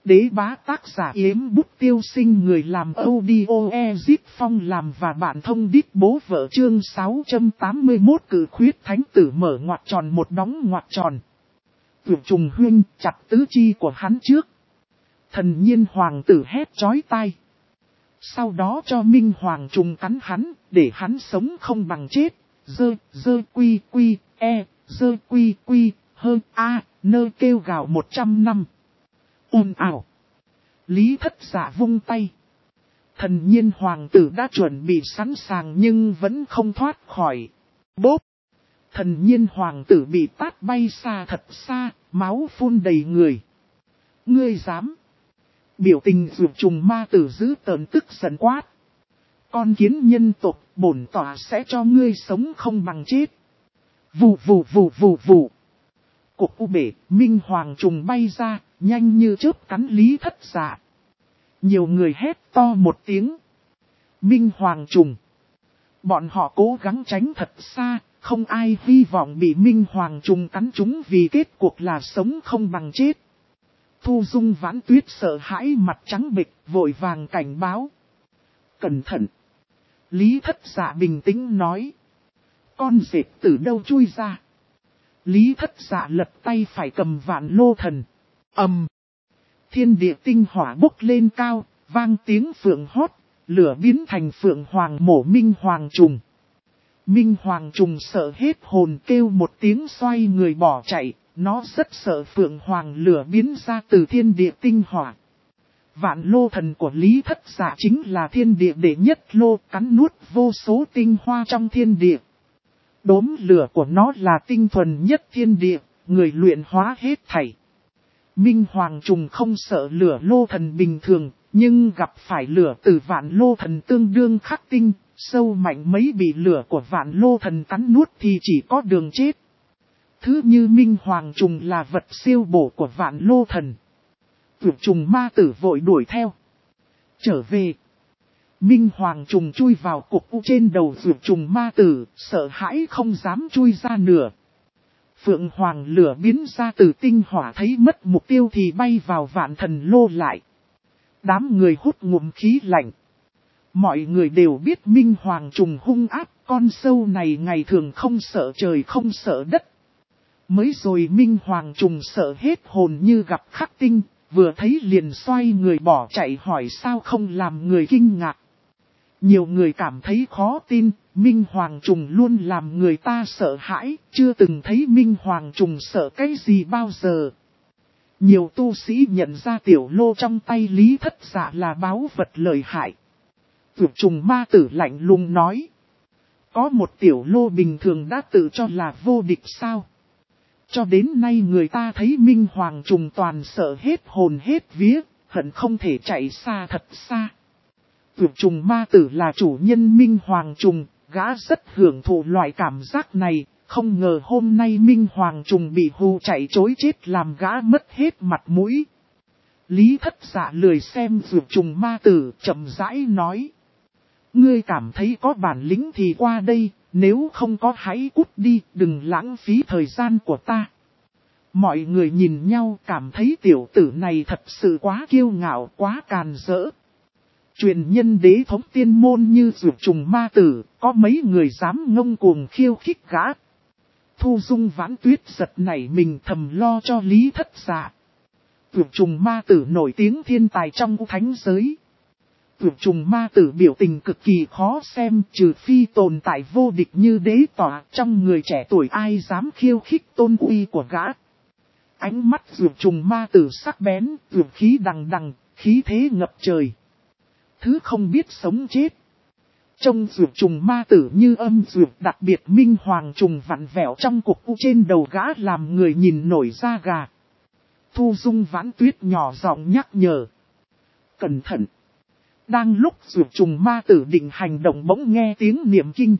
đế bá tác giả Yếm Bút Tiêu Sinh, người làm audio Ezip Phong làm và bạn thông đít bố vợ. Chương 681 cử khuyết thánh tử mở ngoặc tròn một đóng ngoặc tròn. Vượt trùng huyên chặt tứ chi của hắn trước. Thần nhiên hoàng tử hét chói tai. Sau đó cho Minh Hoàng trùng cắn hắn, để hắn sống không bằng chết. Dơ quy quy, dơ quy quy, hơn nơ kêu gào 100 năm. Ồn ào. Lý Thất Dạ vung tay. Thần nhiên hoàng tử đã chuẩn bị sẵn sàng nhưng vẫn không thoát khỏi. Bốp. Thần nhiên hoàng tử bị tát bay xa thật xa, máu phun đầy người. Ngươi dám. Biểu tình dược trùng ma tử giữ tợn tức giận quát. Con kiến nhân tộc, bổn tỏa sẽ cho ngươi sống không bằng chết. Vù vù vù vù vù. Cục u bể, Minh Hoàng trùng bay ra, nhanh như chớp cắn Lý Thất Dạ. Nhiều người hét to một tiếng. Minh Hoàng trùng. Bọn họ cố gắng tránh thật xa, không ai hy vọng bị Minh Hoàng trùng cắn trúng vì kết cuộc là sống không bằng chết. Thu Dung Vãn Tuyết sợ hãi mặt trắng bệch, vội vàng cảnh báo. Cẩn thận. Lý Thất Dạ bình tĩnh nói. Con dệt từ đâu chui ra? Lý Thất Dạ lật tay phải cầm Vạn Lô Thần. Thiên địa tinh hỏa bốc lên cao, vang tiếng phượng hót, lửa biến thành phượng hoàng mổ Minh Hoàng trùng. Minh Hoàng trùng sợ hết hồn kêu một tiếng xoay người bỏ chạy, nó rất sợ phượng hoàng lửa biến ra từ thiên địa tinh hỏa. Vạn Lô Thần của Lý Thất Dạ chính là thiên địa đệ nhất lô, cắn nuốt vô số tinh hoa trong thiên địa. Đốm lửa của nó là tinh thuần nhất thiên địa, người luyện hóa hết thảy. Minh Hoàng trùng không sợ lửa lô thần bình thường, nhưng gặp phải lửa từ Vạn Lô Thần tương đương khắc tinh, sâu mạnh mấy bị lửa của Vạn Lô Thần cắn nuốt thì chỉ có đường chết. Thứ như Minh Hoàng trùng là vật siêu bổ của Vạn Lô Thần. Vượt trùng ma tử vội đuổi theo. Trở về. Minh Hoàng trùng chui vào cục u trên đầu vượt trùng ma tử, sợ hãi không dám chui ra nửa. Phượng Hoàng lửa biến ra từ tinh hỏa thấy mất mục tiêu thì bay vào Vạn Thần Lô lại. Đám người hút ngụm khí lạnh. Mọi người đều biết Minh Hoàng trùng hung ác, con sâu này ngày thường không sợ trời không sợ đất. Mới rồi Minh Hoàng trùng sợ hết hồn như gặp khắc tinh, vừa thấy liền xoay người bỏ chạy hỏi sao không làm người kinh ngạc. Nhiều người cảm thấy khó tin, Minh Hoàng trùng luôn làm người ta sợ hãi, chưa từng thấy Minh Hoàng trùng sợ cái gì bao giờ. Nhiều tu sĩ nhận ra tiểu lô trong tay Lý Thất Dạ là báu vật lợi hại. Vượt trùng ma tử lạnh lùng nói. Có một tiểu lô bình thường đã tự cho là vô địch sao? Cho đến nay người ta thấy Minh Hoàng trùng toàn sợ hết hồn hết vía, hận không thể chạy xa thật xa. Vượt trùng ma tử là chủ nhân Minh Hoàng trùng, gã rất hưởng thụ loại cảm giác này, không ngờ hôm nay Minh Hoàng trùng bị hù chạy chối chết làm gã mất hết mặt mũi. Lý Thất Dạ lười xem vượt trùng ma tử, chậm rãi nói. Ngươi cảm thấy có bản lĩnh thì qua đây, nếu không có hãy cút đi, đừng lãng phí thời gian của ta. Mọi người nhìn nhau cảm thấy tiểu tử này thật sự quá kiêu ngạo, quá càn rỡ. Truyền nhân đế thống tiên môn như vượt trùng ma tử, có mấy người dám ngông cuồng khiêu khích gã. Thu Dung Vãn Tuyết giật nảy mình thầm lo cho Lý Thất Dạ. Vượt trùng ma tử nổi tiếng thiên tài trong thánh giới. Vượt trùng ma tử biểu tình cực kỳ khó xem, trừ phi tồn tại vô địch như đế tỏa, trong người trẻ tuổi ai dám khiêu khích tôn uy của gã. Ánh mắt vượt trùng ma tử sắc bén, vượt khí đằng đằng, khí thế ngập trời. Thứ không biết sống chết. Trông vượt trùng ma tử như âm vượt, đặc biệt Minh Hoàng trùng vặn vẹo trong cục u trên đầu gã làm người nhìn nổi da gà. Thu Dung Vãn Tuyết nhỏ giọng nhắc nhở. Cẩn thận. Đang lúc vượt trùng ma tử định hành động bỗng nghe tiếng niệm kinh.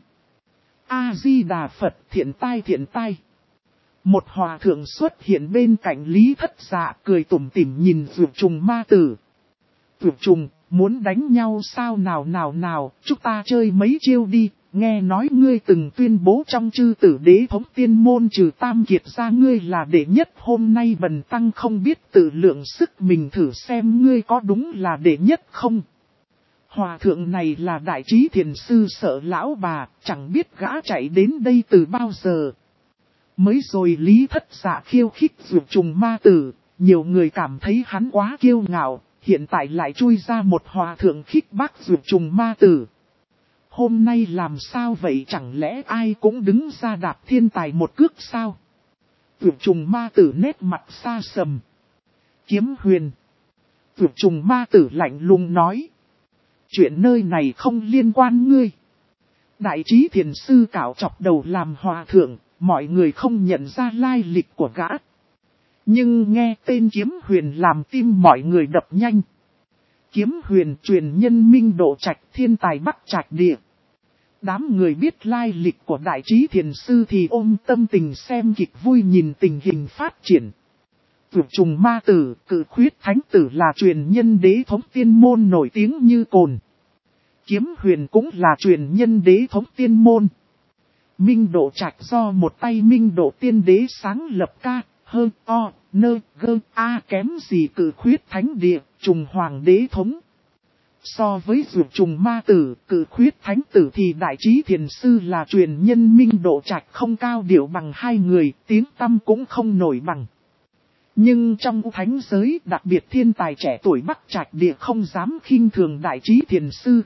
A-di-đà Phật, thiện tai thiện tai. Một hòa thượng xuất hiện bên cạnh Lý Thất Dạ cười tủm tỉm nhìn vượt trùng ma tử. Vượt trùng, muốn đánh nhau sao nào, chúng ta chơi mấy chiêu đi, nghe nói ngươi từng tuyên bố trong chư tử đế thống tiên môn trừ tam kiệt ra ngươi là đệ nhất, hôm nay bần tăng không biết tự lượng sức mình thử xem ngươi có đúng là đệ nhất không. Hòa thượng này là đại trí thiền sư sợ lão bà, chẳng biết gã chạy đến đây từ bao giờ. Mới rồi Lý Thất Dạ khiêu khích Dược Trùng Ma Tử, nhiều người cảm thấy hắn quá kiêu ngạo, hiện tại lại chui ra một hòa thượng khích bác Dược Trùng Ma Tử. Hôm nay làm sao vậy, chẳng lẽ ai cũng đứng ra đạp thiên tài một cước sao? Dược Trùng Ma Tử nét mặt xa sầm. Kiếm Huyền. Dược Trùng Ma Tử lạnh lùng nói. Chuyện nơi này không liên quan ngươi. Đại trí thiền sư cạo chọc đầu làm hòa thượng, mọi người không nhận ra lai lịch của gã. Nhưng nghe tên Kiếm Huyền làm tim mọi người đập nhanh. Kiếm Huyền truyền nhân Minh Độ Trạch, thiên tài Bắc Trạch Địa. Đám người biết lai lịch của đại trí thiền sư thì ôm tâm tình xem kịch vui nhìn tình hình phát triển. Dược Trùng Ma Tử, Cự Khuyết Thánh Tử là truyền nhân đế thống tiên môn nổi tiếng như cồn. Kiếm Huyền cũng là truyền nhân đế thống tiên môn. Minh Độ Trạch do một tay Minh Độ Tiên Đế sáng lập ca, hơn o, nơ, gơ, a kém gì Cự Khuyết Thánh Địa, Trùng Hoàng Đế thống. So với Dược Trùng Ma Tử, Cự Khuyết Thánh Tử thì đại trí thiền sư là truyền nhân Minh Độ Trạch không cao điệu bằng hai người, tiếng tăm cũng không nổi bằng. Nhưng trong thánh giới, đặc biệt thiên tài trẻ tuổi Bắc Trạch Địa không dám khinh thường đại trí thiền sư.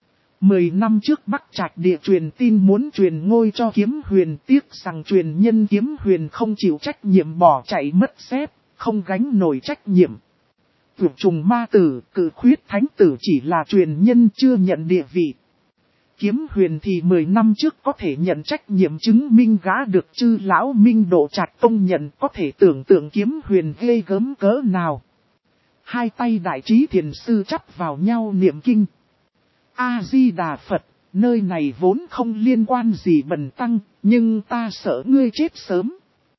10 năm trước Bắc Trạch Địa truyền tin muốn truyền ngôi cho Kiếm Huyền, tiếc rằng truyền nhân Kiếm Huyền không chịu trách nhiệm bỏ chạy mất xếp, không gánh nổi trách nhiệm. Dược Trùng Ma Tử, Cự Khuyết Thánh Tử chỉ là truyền nhân chưa nhận địa vị. Kiếm Huyền thì 10 năm trước có thể nhận trách nhiệm chứng minh gã được chư lão Minh Độ Trạch công nhận, có thể tưởng tượng Kiếm Huyền ghê gớm cỡ nào. Hai tay đại trí thiền sư chắp vào nhau niệm kinh. A-di-đà Phật, nơi này vốn không liên quan gì bần tăng, nhưng ta sợ ngươi chết sớm.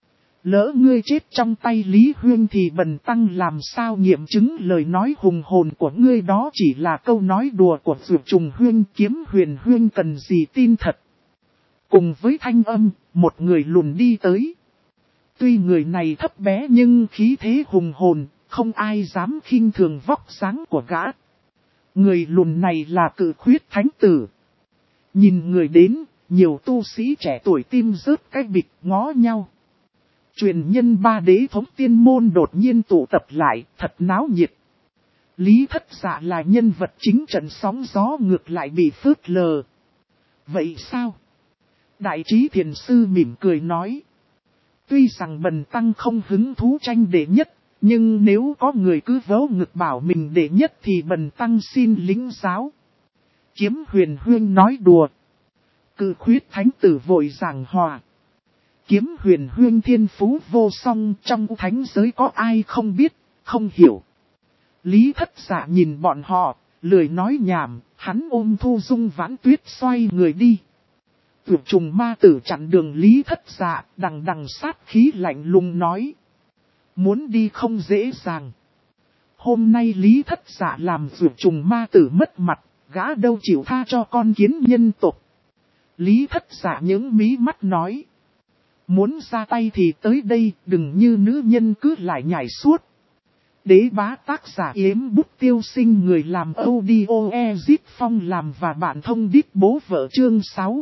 Lỡ ngươi chết trong tay Lý Huyên thì bần tăng làm sao nghiệm chứng lời nói hùng hồn của ngươi, đó chỉ là câu nói đùa của Dược Trùng Huyên. Kiếm Huyền Huyên cần gì tin thật. Cùng với thanh âm, một người lùn đi tới. Tuy người này thấp bé nhưng khí thế hùng hồn, không ai dám khinh thường vóc dáng của gã. Người lùn này là Cự Khuyết Thánh Tử. Nhìn người đến, nhiều tu sĩ trẻ tuổi tim rớt cái bịch ngó nhau. Truyền nhân ba đế thống tiên môn đột nhiên tụ tập lại, thật náo nhiệt. Lý Thất Dạ là nhân vật chính trận sóng gió ngược lại bị phớt lờ. Vậy sao? Đại trí thiền sư mỉm cười nói. Tuy rằng bần tăng không hứng thú tranh đệ nhất, nhưng nếu có người cứ vớ ngực bảo mình đệ nhất thì bần tăng xin lĩnh giáo. Kiếm Huyền Huyên nói đùa. Cự Khuyết Thánh Tử vội giảng hòa. Kiếm Huyền Huyên thiên phú vô song, trong thánh giới có ai không biết, không hiểu. Lý Thất Dạ nhìn bọn họ, lười nói nhảm, hắn ôm Thu Dung Vãn Tuyết xoay người đi. Dược Trùng Ma Tử chặn đường Lý Thất Dạ, đằng đằng sát khí lạnh lùng nói. Muốn đi không dễ dàng. Hôm nay Lý Thất Dạ làm Dược Trùng Ma Tử mất mặt, gã đâu chịu tha cho con kiến nhân tộc. Lý Thất Dạ những mí mắt nói. Muốn ra tay thì tới đây, đừng như nữ nhân cứ lại nhảy suốt. Đế bá tác giả Yếm Bút Tiêu Sinh, người làm audio Ezit Phong làm và bạn thông đít bố vợ, chương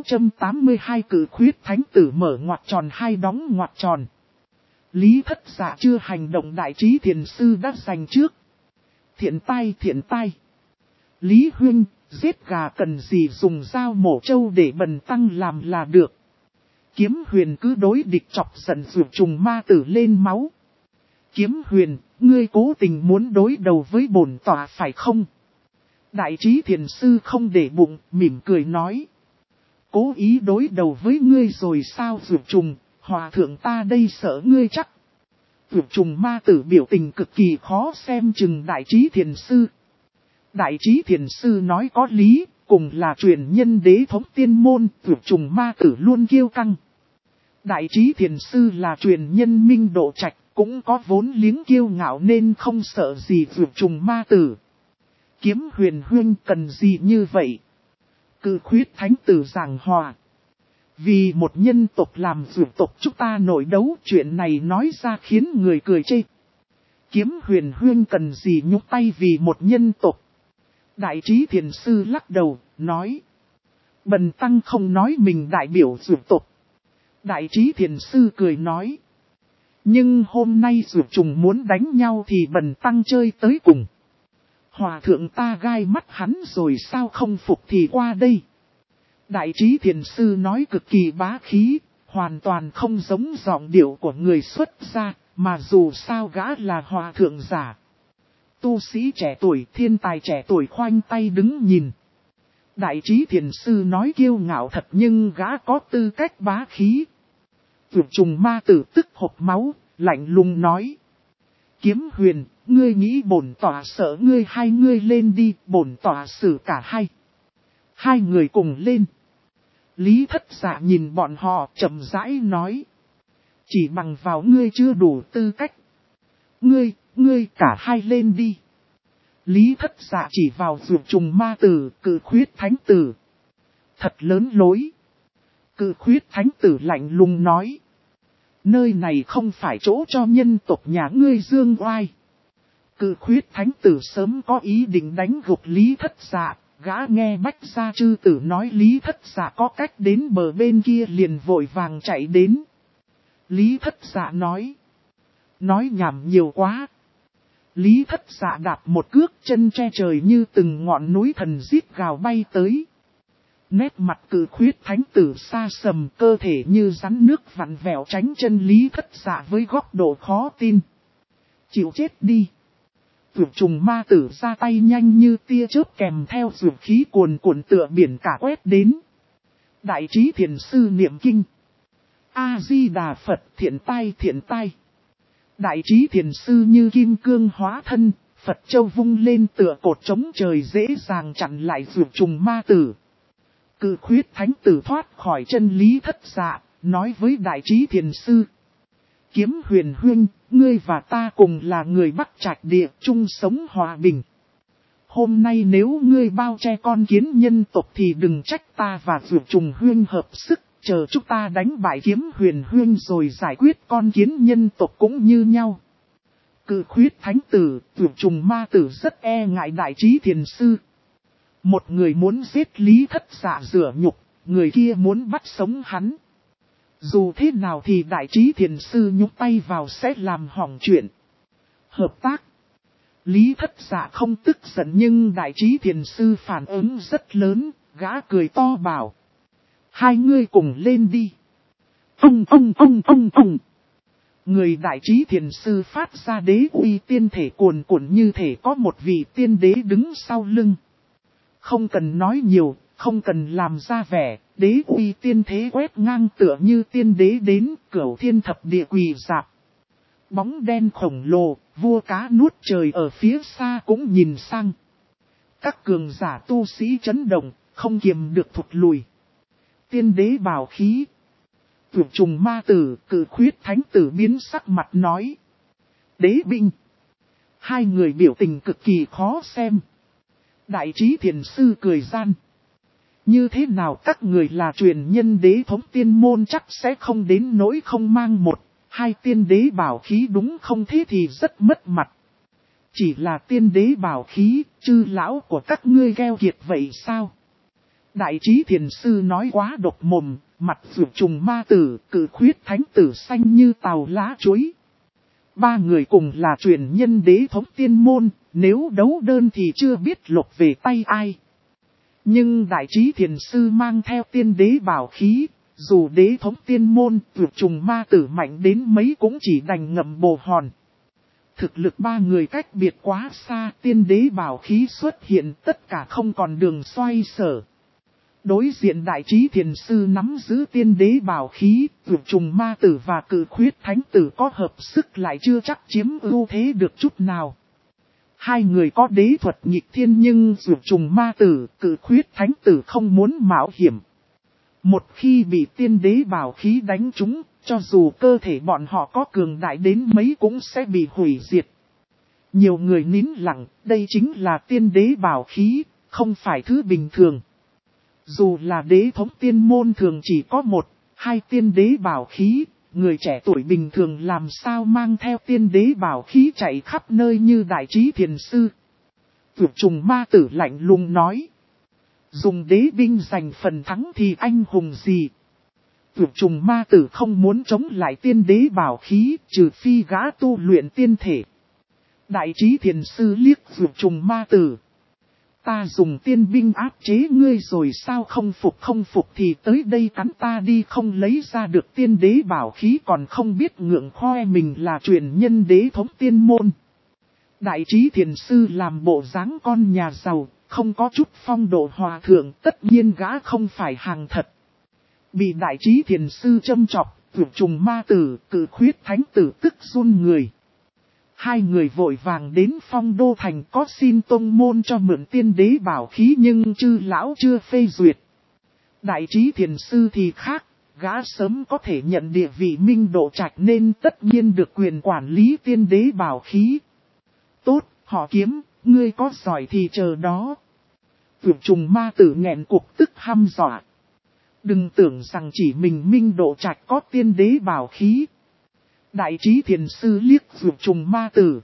682. Cự Khuyết Thánh Tử mở ngoặc tròn hai đóng ngoặc tròn. Lý Thất Dạ chưa hành động, đại trí thiền sư đã giành trước. Thiện tai. Lý Huyên, giết gà cần gì dùng dao mổ trâu để bần tăng làm là được. Kiếm Huyền cứ đối địch chọc giận Dược Trùng Ma Tử lên máu. Kiếm Huyền, ngươi cố tình muốn đối đầu với bổn tọa phải không? Đại trí thiền sư không để bụng, mỉm cười nói. Cố ý đối đầu với ngươi rồi sao Dược Trùng, hòa thượng ta đây sợ ngươi chắc. Dược Trùng Ma Tử biểu tình cực kỳ khó xem chừng đại trí thiền sư. Đại trí thiền sư nói có lý, cùng là truyền nhân đế thống tiên môn, Dược Trùng Ma Tử luôn kiêu căng. Đại trí thiền sư là truyền nhân Minh Độ Trạch, cũng có vốn liếng kiêu ngạo nên không sợ gì Dược Trùng Ma Tử. Kiếm Huyền Huyên cần gì như vậy? Cự khuyết thánh tử giảng hòa. Vì một nhân tộc làm dược tộc chúng ta nội đấu, chuyện này nói ra khiến người cười chê. Kiếm Huyền Huyên cần gì nhúc tay vì một nhân tộc. Đại trí thiền sư lắc đầu, nói. Bần tăng không nói mình đại biểu dược tộc. Đại trí thiền sư cười nói. Nhưng hôm nay dược trùng muốn đánh nhau thì bần tăng chơi tới cùng. Hòa thượng ta gai mắt hắn rồi sao không phục thì qua đây. Đại trí thiền sư nói cực kỳ bá khí, hoàn toàn không giống giọng điệu của người xuất gia, mà dù sao gã là hòa thượng giả. Tu sĩ trẻ tuổi, thiên tài trẻ tuổi khoanh tay đứng nhìn. Đại trí thiền sư nói kiêu ngạo thật nhưng gã có tư cách bá khí. Vượt trùng ma tử tức hộc máu, lạnh lùng nói. Kiếm Huyền, ngươi nghĩ bổn tỏa sợ ngươi hay ngươi lên đi, bổn tỏa xử cả hai. Hai người cùng lên. Lý Thất Dạ nhìn bọn họ chậm rãi nói. Chỉ bằng vào ngươi chưa đủ tư cách. Ngươi cả hai lên đi. Lý Thất Dạ chỉ vào vượt trùng ma tử, Cự khuyết thánh tử. Thật lớn lối. Cự khuyết thánh tử lạnh lùng nói. Nơi này không phải chỗ cho nhân tộc nhà ngươi dương oai. Cự khuyết thánh tử sớm có ý định đánh gục Lý Thất Dạ. Gã nghe Bách Gia Chư Tử nói Lý Thất Dạ có cách đến bờ bên kia liền vội vàng chạy đến. Lý Thất Dạ nói. Nói nhảm nhiều quá. Lý Thất Dạ đạp một cước chân che trời như từng ngọn núi thần giết gào bay tới. Nét mặt Cự khuyết thánh tử xa sầm, cơ thể như rắn nước vặn vẹo tránh chân Lý Thất Dạ với góc độ khó tin. Chịu chết đi. Vượt trùng ma tử ra tay nhanh như tia chớp kèm theo dược khí cuồn cuộn tựa biển cả quét đến. Đại trí thiền sư niệm kinh. A-di-đà Phật thiện tai. Đại trí thiền sư như kim cương hóa thân, Phật châu vung lên tựa cột chống trời dễ dàng chặn lại vượt trùng ma tử. Cự khuyết thánh tử thoát khỏi chân Lý Thất Dạ, nói với đại trí thiền sư. Kiếm Huyền Huyên, ngươi và ta cùng là người Bắc Trạch địa chung sống hòa bình. Hôm nay nếu ngươi bao che con kiến nhân tộc thì đừng trách ta và vượt trùng Huyên hợp sức, chờ chúng ta đánh bại Kiếm Huyền Huyên rồi giải quyết con kiến nhân tộc cũng như nhau. Cự khuyết thánh tử, vượt trùng ma tử rất e ngại đại trí thiền sư. Một người muốn giết Lý Thất Dạ rửa nhục, người kia muốn bắt sống hắn. Dù thế nào thì đại trí thiền sư nhúc tay vào sẽ làm hỏng chuyện. Hợp tác. Lý Thất Dạ không tức giận nhưng đại trí thiền sư phản ứng rất lớn, gã cười to bảo. Hai ngươi cùng lên đi. Ông. Người đại trí thiền sư phát ra đế uy tiên thể cuồn cuộn như thể có một vị tiên đế đứng sau lưng. Không cần nói nhiều, không cần làm ra vẻ, đế uy tiên thế quét ngang tựa như tiên đế đến cửu thiên thập địa quỳ dạp. Bóng đen khổng lồ, vua cá nuốt trời ở phía xa cũng nhìn sang. Các cường giả tu sĩ chấn động, không kiềm được thụt lùi. Tiên đế bảo khí. Vượt trùng ma tử, Cự khuyết thánh tử biến sắc mặt nói. Đế binh. Hai người biểu tình cực kỳ khó xem. Đại trí thiền sư cười gian. Như thế nào các người là truyền nhân đế thống tiên môn chắc sẽ không đến nỗi không mang một, hai tiên đế bảo khí đúng không thế thì rất mất mặt. Chỉ là tiên đế bảo khí, chư lão của các ngươi gheo kiệt vậy sao? Đại trí thiền sư nói quá độc mồm, mặt vượt trùng ma tử, Cự khuyết thánh tử xanh như tàu lá chuối. Ba người cùng là truyền nhân đế thống tiên môn, nếu đấu đơn thì chưa biết lục về tay ai. Nhưng đại trí thiền sư mang theo tiên đế bảo khí, dù đế thống tiên môn vượt trùng ma tử mạnh đến mấy cũng chỉ đành ngậm bồ hòn. Thực lực ba người cách biệt quá xa, tiên đế bảo khí xuất hiện tất cả không còn đường xoay sở. Đối diện đại trí thiền sư nắm giữ tiên đế bảo khí, vượt trùng ma tử và Cự khuyết thánh tử có hợp sức lại chưa chắc chiếm ưu thế được chút nào. Hai người có đế thuật nghịch thiên nhưng vượt trùng ma tử, Cự khuyết thánh tử không muốn mạo hiểm. Một khi bị tiên đế bảo khí đánh trúng, cho dù cơ thể bọn họ có cường đại đến mấy cũng sẽ bị hủy diệt. Nhiều người nín lặng, đây chính là tiên đế bảo khí, không phải thứ bình thường. Dù là đế thống tiên môn thường chỉ có một, hai tiên đế bảo khí, người trẻ tuổi bình thường làm sao mang theo tiên đế bảo khí chạy khắp nơi như đại trí thiền sư. Vượt trùng ma tử lạnh lùng nói. Dùng đế binh giành phần thắng thì anh hùng gì? Vượt trùng ma tử không muốn chống lại tiên đế bảo khí, trừ phi gã tu luyện tiên thể. Đại trí thiền sư liếc vượt trùng ma tử. Ta dùng tiên binh áp chế ngươi rồi sao không phục thì tới đây cắn ta đi, không lấy ra được tiên đế bảo khí còn không biết ngượng khoe mình là truyền nhân đế thống tiên môn. Đại trí thiền sư làm bộ dáng con nhà giàu, không có chút phong độ hòa thượng, tất nhiên gã không phải hàng thật. Bị đại trí thiền sư châm chọc, vượt trùng ma tử, cự khuyết thánh tử tức run người. Hai người vội vàng đến Phong Đô Thành có xin tông môn cho mượn tiên đế bảo khí nhưng chư lão chưa phê duyệt. Đại trí thiền sư thì khác, gã sớm có thể nhận địa vị minh độ trạch nên tất nhiên được quyền quản lý tiên đế bảo khí. Tốt, họ Kiếm, ngươi có giỏi thì chờ đó. Vượt trùng ma tử nghẹn cục tức hăm dọa. Đừng tưởng rằng chỉ mình minh độ trạch có tiên đế bảo khí. Đại trí thiền sư liếc vượt trùng ma tử.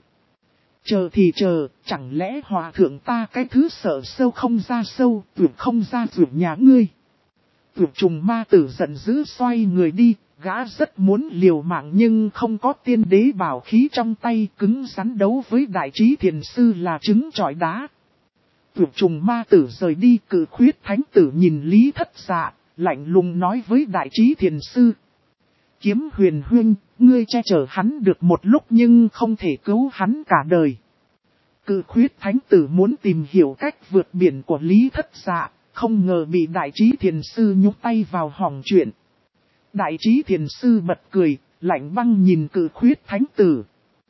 Chờ thì chờ, chẳng lẽ hòa thượng ta cái thứ sợ sâu không ra sâu, vượt không ra vượt nhà ngươi. Vượt trùng ma tử giận dữ xoay người đi, gã rất muốn liều mạng nhưng không có tiên đế bảo khí trong tay, cứng rắn đấu với đại trí thiền sư là trứng trọi đá. Vượt trùng ma tử rời đi, cự khuyết thánh tử nhìn Lý Thất Dạ, lạnh lùng nói với đại trí thiền sư. Kiếm huyền huynh, ngươi che chở hắn được một lúc nhưng không thể cứu hắn cả đời. Cự khuyết thánh tử muốn tìm hiểu cách vượt biển của Lý Thất Dạ, không ngờ bị đại trí thiền sư nhúc tay vào hỏng chuyện. Đại trí thiền sư bật cười, lạnh băng nhìn cự khuyết thánh tử.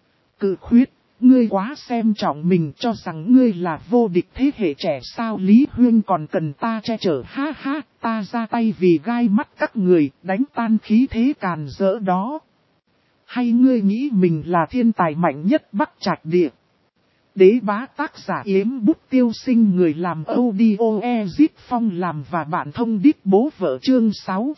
Cự khuyết, ngươi quá xem trọng mình, cho rằng ngươi là vô địch thế hệ trẻ sao? Lý huynh còn cần ta che chở? Ha ha, ta ra tay vì gai mắt các người, đánh tan khí thế càn rỡ đó. Hay ngươi nghĩ mình là thiên tài mạnh nhất Bắc Trạch Địa? Đế bá tác giả Yếm Bút Tiêu Sinh, người làm audio Ezip Phong làm và bạn thông đít bố vợ, chương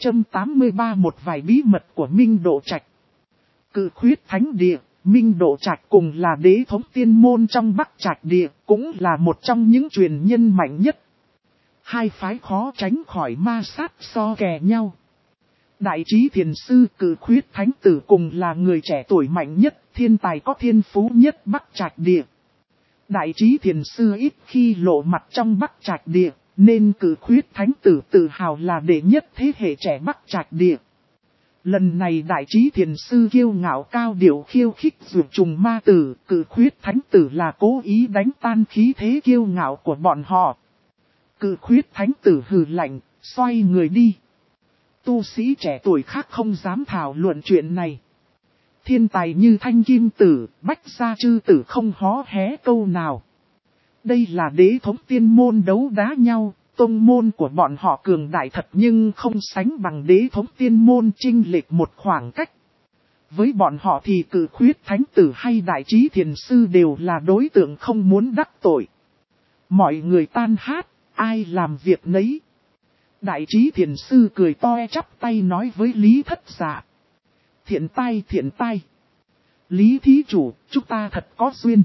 683, một vài bí mật của Minh Độ Trạch. Cự khuyết thánh địa, Minh Độ Trạch cùng là đế thống tiên môn trong Bắc Trạch Địa, cũng là một trong những truyền nhân mạnh nhất. Hai phái khó tránh khỏi ma sát so kè nhau. Đại trí thiền sư cự khuyết thánh tử cùng là người trẻ tuổi mạnh nhất, thiên tài có thiên phú nhất Bắc Trạch Địa. Đại trí thiền sư ít khi lộ mặt trong Bắc Trạch Địa, nên cự khuyết thánh tử tự hào là đệ nhất thế hệ trẻ Bắc Trạch Địa. Lần này đại trí thiền sư kiêu ngạo cao điệu khiêu khích vượt trùng ma tử, cự khuyết thánh tử là cố ý đánh tan khí thế kiêu ngạo của bọn họ. Cự khuyết thánh tử hừ lạnh, xoay người đi. Tu sĩ trẻ tuổi khác không dám thảo luận chuyện này. Thiên tài như Thanh Kim Tử, Bách Gia Chư Tử không hó hé câu nào. Đây là đế thống tiên môn đấu đá nhau, tông môn của bọn họ cường đại thật nhưng không sánh bằng đế thống tiên môn, chênh lệch một khoảng cách. Với bọn họ thì cự khuyết thánh tử hay đại trí thiền sư đều là đối tượng không muốn đắc tội. Mọi người tan hát, ai làm việc nấy. Đại trí thiền sư cười toe chắp tay nói với Lý Thất Dạ. Thiện tai. Lý thí chủ, chúng ta thật có duyên.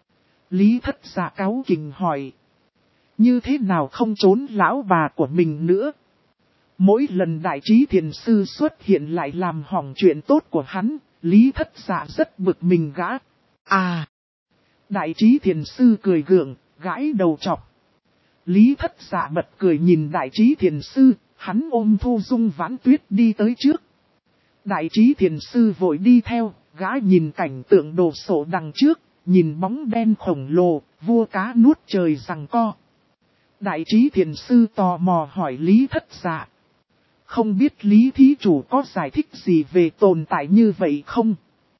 Lý Thất Dạ cáu kỉnh hỏi. Như thế nào không trốn lão bà của mình nữa? Mỗi lần đại trí thiền sư xuất hiện lại làm hỏng chuyện tốt của hắn, Lý Thất Dạ rất bực mình gã. À! Đại trí thiền sư cười gượng, gãi đầu chọc. Lý Thất Dạ bật cười nhìn đại trí thiền sư, hắn ôm Thu Dung Vãn Tuyết đi tới trước. Đại trí thiền sư vội đi theo, gã nhìn cảnh tượng đồ sộ đằng trước, nhìn bóng đen khổng lồ, vua cá nuốt trời giằng co. Đại trí thiền sư tò mò hỏi Lý Thất Dạ. Không biết Lý thí chủ có giải thích gì về tồn tại như vậy không?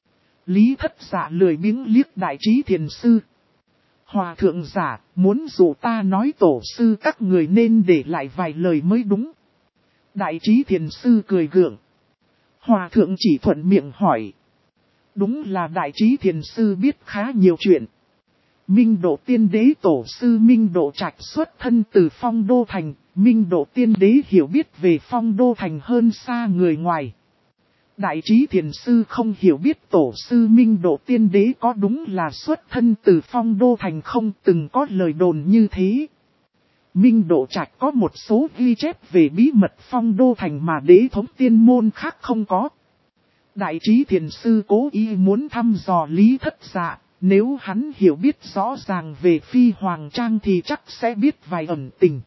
Lý Thất Dạ lười biếng liếc đại trí thiền sư. Hòa thượng giả, muốn dụ ta nói tổ sư các người nên để lại vài lời mới đúng. Đại trí thiền sư cười gượng. Hòa thượng chỉ thuận miệng hỏi. Đúng là đại trí thiền sư biết khá nhiều chuyện. Minh Độ Tiên Đế tổ sư Minh Độ Trạch xuất thân từ Phong Đô Thành, Minh Độ Tiên Đế hiểu biết về Phong Đô Thành hơn xa người ngoài. Đại trí thiền sư không hiểu biết tổ sư Minh Độ Tiên Đế có đúng là xuất thân từ Phong Đô Thành không, từng có lời đồn như thế. Minh Độ Trạch có một số ghi chép về bí mật Phong Đô Thành mà đế thống tiên môn khác không có. Đại trí thiền sư cố ý muốn thăm dò Lý Thất Dạ, nếu hắn hiểu biết rõ ràng về Phi Hoàng Trang thì chắc sẽ biết vài ẩn tình.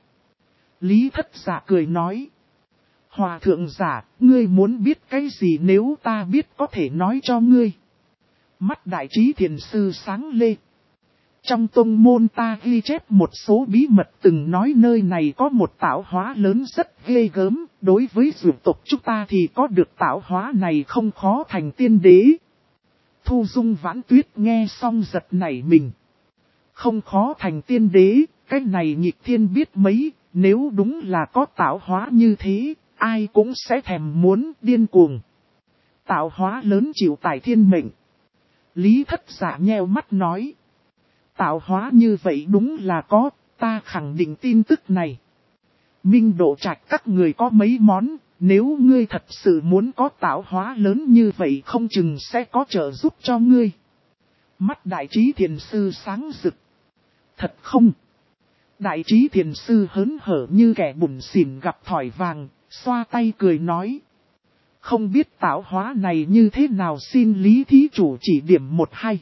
Lý Thất Dạ cười nói. Hòa thượng giả, ngươi muốn biết cái gì nếu ta biết có thể nói cho ngươi. Mắt đại trí thiền sư sáng lên. Trong tông môn ta ghi chép một số bí mật từng nói nơi này có một tạo hóa lớn rất ghê gớm. Đối với dụ tộc chúng ta thì có được tạo hóa này không khó thành tiên đế. Thu Dung Vãn Tuyết nghe xong giật nảy mình. Không khó thành tiên đế, cái này nhịp thiên biết mấy, nếu đúng là có tạo hóa như thế, ai cũng sẽ thèm muốn điên cuồng. Tạo hóa lớn chịu tải thiên mệnh. Lý Thất Dạ nheo mắt nói. Tạo hóa như vậy đúng là có, ta khẳng định tin tức này. Minh Độ Trạch các người có mấy món, nếu ngươi thật sự muốn có tạo hóa lớn như vậy không chừng sẽ có trợ giúp cho ngươi. Mắt đại trí thiền sư sáng rực. Thật không? Đại trí thiền sư hớn hở như kẻ bủn xỉn gặp thỏi vàng, xoa tay cười nói. Không biết tạo hóa này như thế nào xin Lý thí chủ chỉ điểm một hay.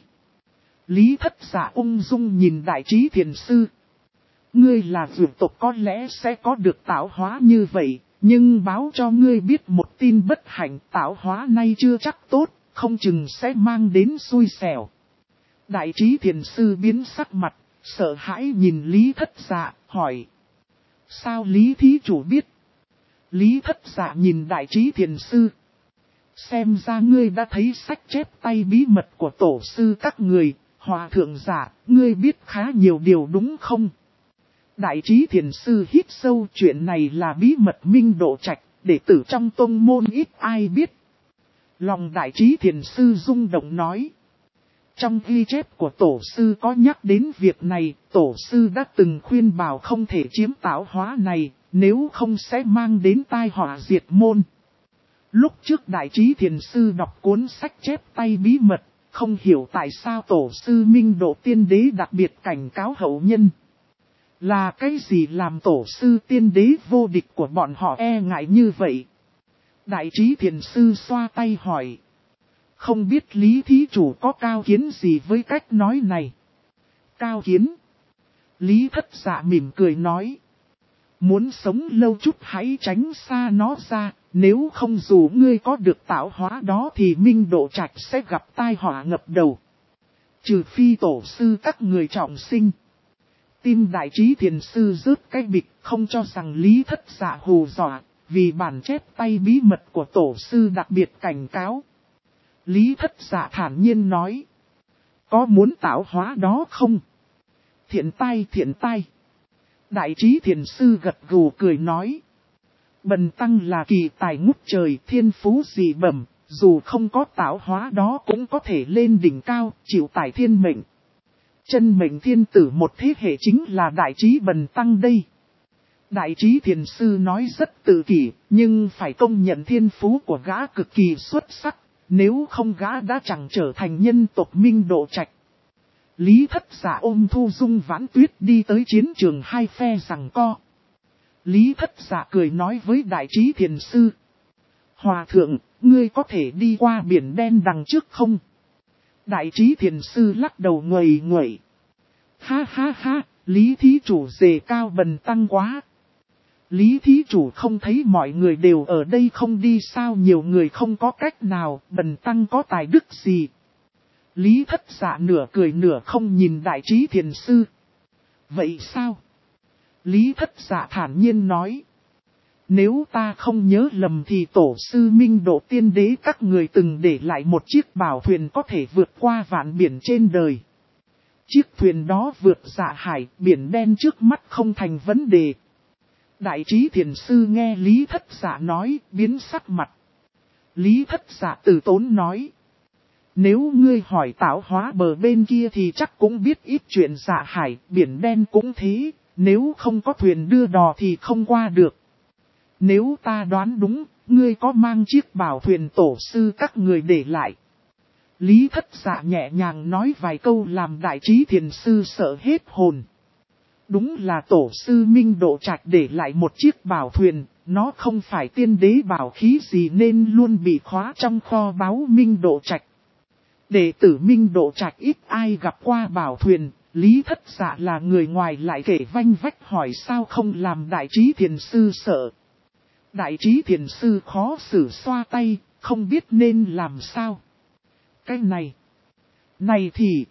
Lý Thất Dạ ung dung nhìn đại trí thiền sư. Ngươi là dược tộc có lẽ sẽ có được tạo hóa như vậy, nhưng báo cho ngươi biết một tin bất hạnh tạo hóa nay chưa chắc tốt, không chừng sẽ mang đến xui xẻo. Đại trí thiền sư biến sắc mặt, sợ hãi nhìn Lý Thất Dạ, hỏi. Sao Lý thí chủ biết? Lý Thất Dạ nhìn đại trí thiền sư. Xem ra ngươi đã thấy sách chép tay bí mật của tổ sư các người, hòa thượng giả, ngươi biết khá nhiều điều đúng không? Đại trí thiền sư hít sâu chuyện này là bí mật Minh Độ Trạch, đệ tử trong tông môn ít ai biết. Lòng đại trí thiền sư rung động nói. Trong ghi chép của tổ sư có nhắc đến việc này, tổ sư đã từng khuyên bảo không thể chiếm tạo hóa này, nếu không sẽ mang đến tai họa diệt môn. Lúc trước đại trí thiền sư đọc cuốn sách chép tay bí mật, không hiểu tại sao tổ sư Minh Độ Tiên Đế đặc biệt cảnh cáo hậu nhân. Là cái gì làm tổ sư tiên đế vô địch của bọn họ e ngại như vậy? Đại trí thiền sư xoa tay hỏi. Không biết Lý thí chủ có cao kiến gì với cách nói này? Cao kiến. Lý Thất Dạ mỉm cười nói. Muốn sống lâu chút hãy tránh xa nó ra, nếu không dù ngươi có được tạo hóa đó thì Minh Độ Trạch sẽ gặp tai họa ngập đầu. Trừ phi tổ sư các người trọng sinh. Tim đại trí thiền sư rớt cái bịch không cho rằng Lý Thất Dạ hù dọa, vì bản chép tay bí mật của tổ sư đặc biệt cảnh cáo. Lý Thất Dạ thản nhiên nói. Có muốn tạo hóa đó không? Thiện tai thiện tai. Đại trí thiền sư gật gù cười nói. Bần tăng là kỳ tài ngút trời thiên phú dị bẩm, dù không có tạo hóa đó cũng có thể lên đỉnh cao, chịu tải thiên mệnh. Chân mệnh thiên tử một thế hệ chính là đại trí bần tăng đây. Đại trí thiền sư nói rất tự kỷ, nhưng phải công nhận thiên phú của gã cực kỳ xuất sắc, nếu không gã đã chẳng trở thành nhân tộc Minh Độ Trạch. Lý Thất Dạ ôm Thu Dung Vãn Tuyết đi tới chiến trường hai phe giằng co. Lý Thất Dạ cười nói với đại trí thiền sư. Hòa thượng, ngươi có thể đi qua biển đen đằng trước không? Đại trí thiền sư lắc đầu nguầy nguậy. Ha ha ha, Lý thí chủ dề cao bần tăng quá. Lý thí chủ không thấy mọi người đều ở đây không đi sao nhiều người không có cách nào, bần tăng có tài đức gì. Lý Thất Dạ nửa cười nửa không nhìn đại trí thiền sư. Vậy sao? Lý Thất Dạ thản nhiên nói. Nếu ta không nhớ lầm thì tổ sư Minh Độ Tiên Đế các người từng để lại một chiếc bảo thuyền có thể vượt qua vạn biển trên đời. Chiếc thuyền đó vượt dạ hải, biển đen trước mắt không thành vấn đề. Đại trí thiền sư nghe Lý Thất Dạ nói, biến sắc mặt. Lý Thất Dạ từ tốn nói. Nếu ngươi hỏi tạo hóa bờ bên kia thì chắc cũng biết ít chuyện Dạ Hải, biển đen cũng thế, nếu không có thuyền đưa đò thì không qua được. Nếu ta đoán đúng, ngươi có mang chiếc bảo thuyền tổ sư các người để lại. Lý Thất Dạ nhẹ nhàng nói vài câu làm Đại Trí Thiền Sư sợ hết hồn. Đúng là tổ sư Minh Độ Trạch để lại một chiếc bảo thuyền, nó không phải tiên đế bảo khí gì nên luôn bị khóa trong kho báu Minh Độ Trạch. Đệ tử Minh Độ Trạch ít ai gặp qua bảo thuyền, Lý Thất Dạ là người ngoài lại kể vanh vách hỏi sao không làm Đại Trí Thiền Sư sợ. Đại Trí Thiền Sư khó xử xoa tay, không biết nên làm sao. Cái này thì...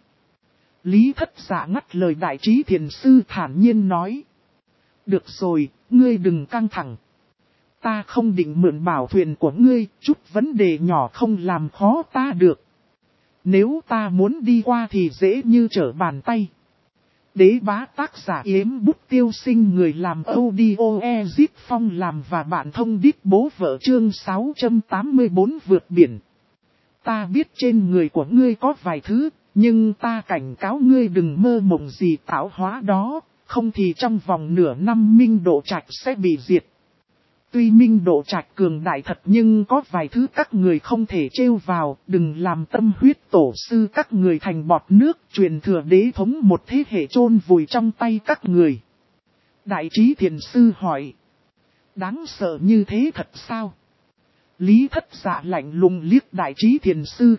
Lý Thất Dạ ngắt lời Đại Trí Thiền Sư thản nhiên nói. Được rồi, ngươi đừng căng thẳng. Ta không định mượn bảo thuyền của ngươi, chút vấn đề nhỏ không làm khó ta được. Nếu ta muốn đi qua thì dễ như trở bàn tay. Đế bá tác giả Yếm Bút Tiêu Sinh, người làm audio Ezip Phong làm và bạn thông đít bố vợ chương 684 vượt biển. Ta biết trên người của ngươi có vài thứ, nhưng ta cảnh cáo ngươi đừng mơ mộng gì tạo hóa đó, không thì trong vòng nửa năm Minh Độ Trạch sẽ bị diệt. Tuy Minh Độ Trạch cường đại thật nhưng có vài thứ các người không thể trêu vào, đừng làm tâm huyết tổ sư các người thành bọt nước, truyền thừa đế thống một thế hệ chôn vùi trong tay các người. Đại Trí Thiền Sư hỏi, đáng sợ như thế thật sao? Lý Thất Dạ lạnh lùng liếc Đại Trí Thiền Sư.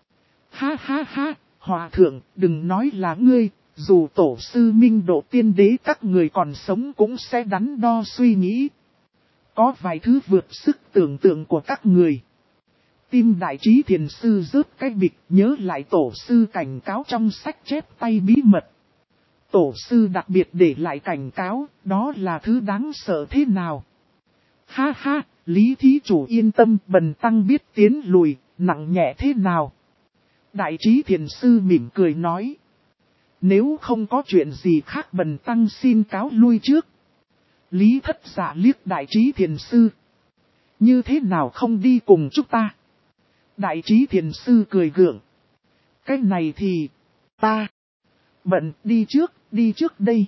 Ha ha ha, Hòa Thượng, đừng nói là ngươi, dù tổ sư Minh Độ tiên đế các người còn sống cũng sẽ đắn đo suy nghĩ. Có vài thứ vượt sức tưởng tượng của các người. Tim Đại Trí Thiền Sư rớt cái bịch, nhớ lại tổ sư cảnh cáo trong sách chép tay bí mật. Tổ sư đặc biệt để lại cảnh cáo, đó là thứ đáng sợ thế nào? Ha ha, Lý Thí Chủ yên tâm, bần tăng biết tiến lùi, nặng nhẹ thế nào? Đại Trí Thiền Sư mỉm cười nói. Nếu không có chuyện gì khác bần tăng xin cáo lui trước. Lý Thất Dạ liếc Đại Trí Thiền Sư. Như thế nào không đi cùng chúng ta? Đại Trí Thiền Sư cười gượng. Cái này thì... ta... bận đi trước đây.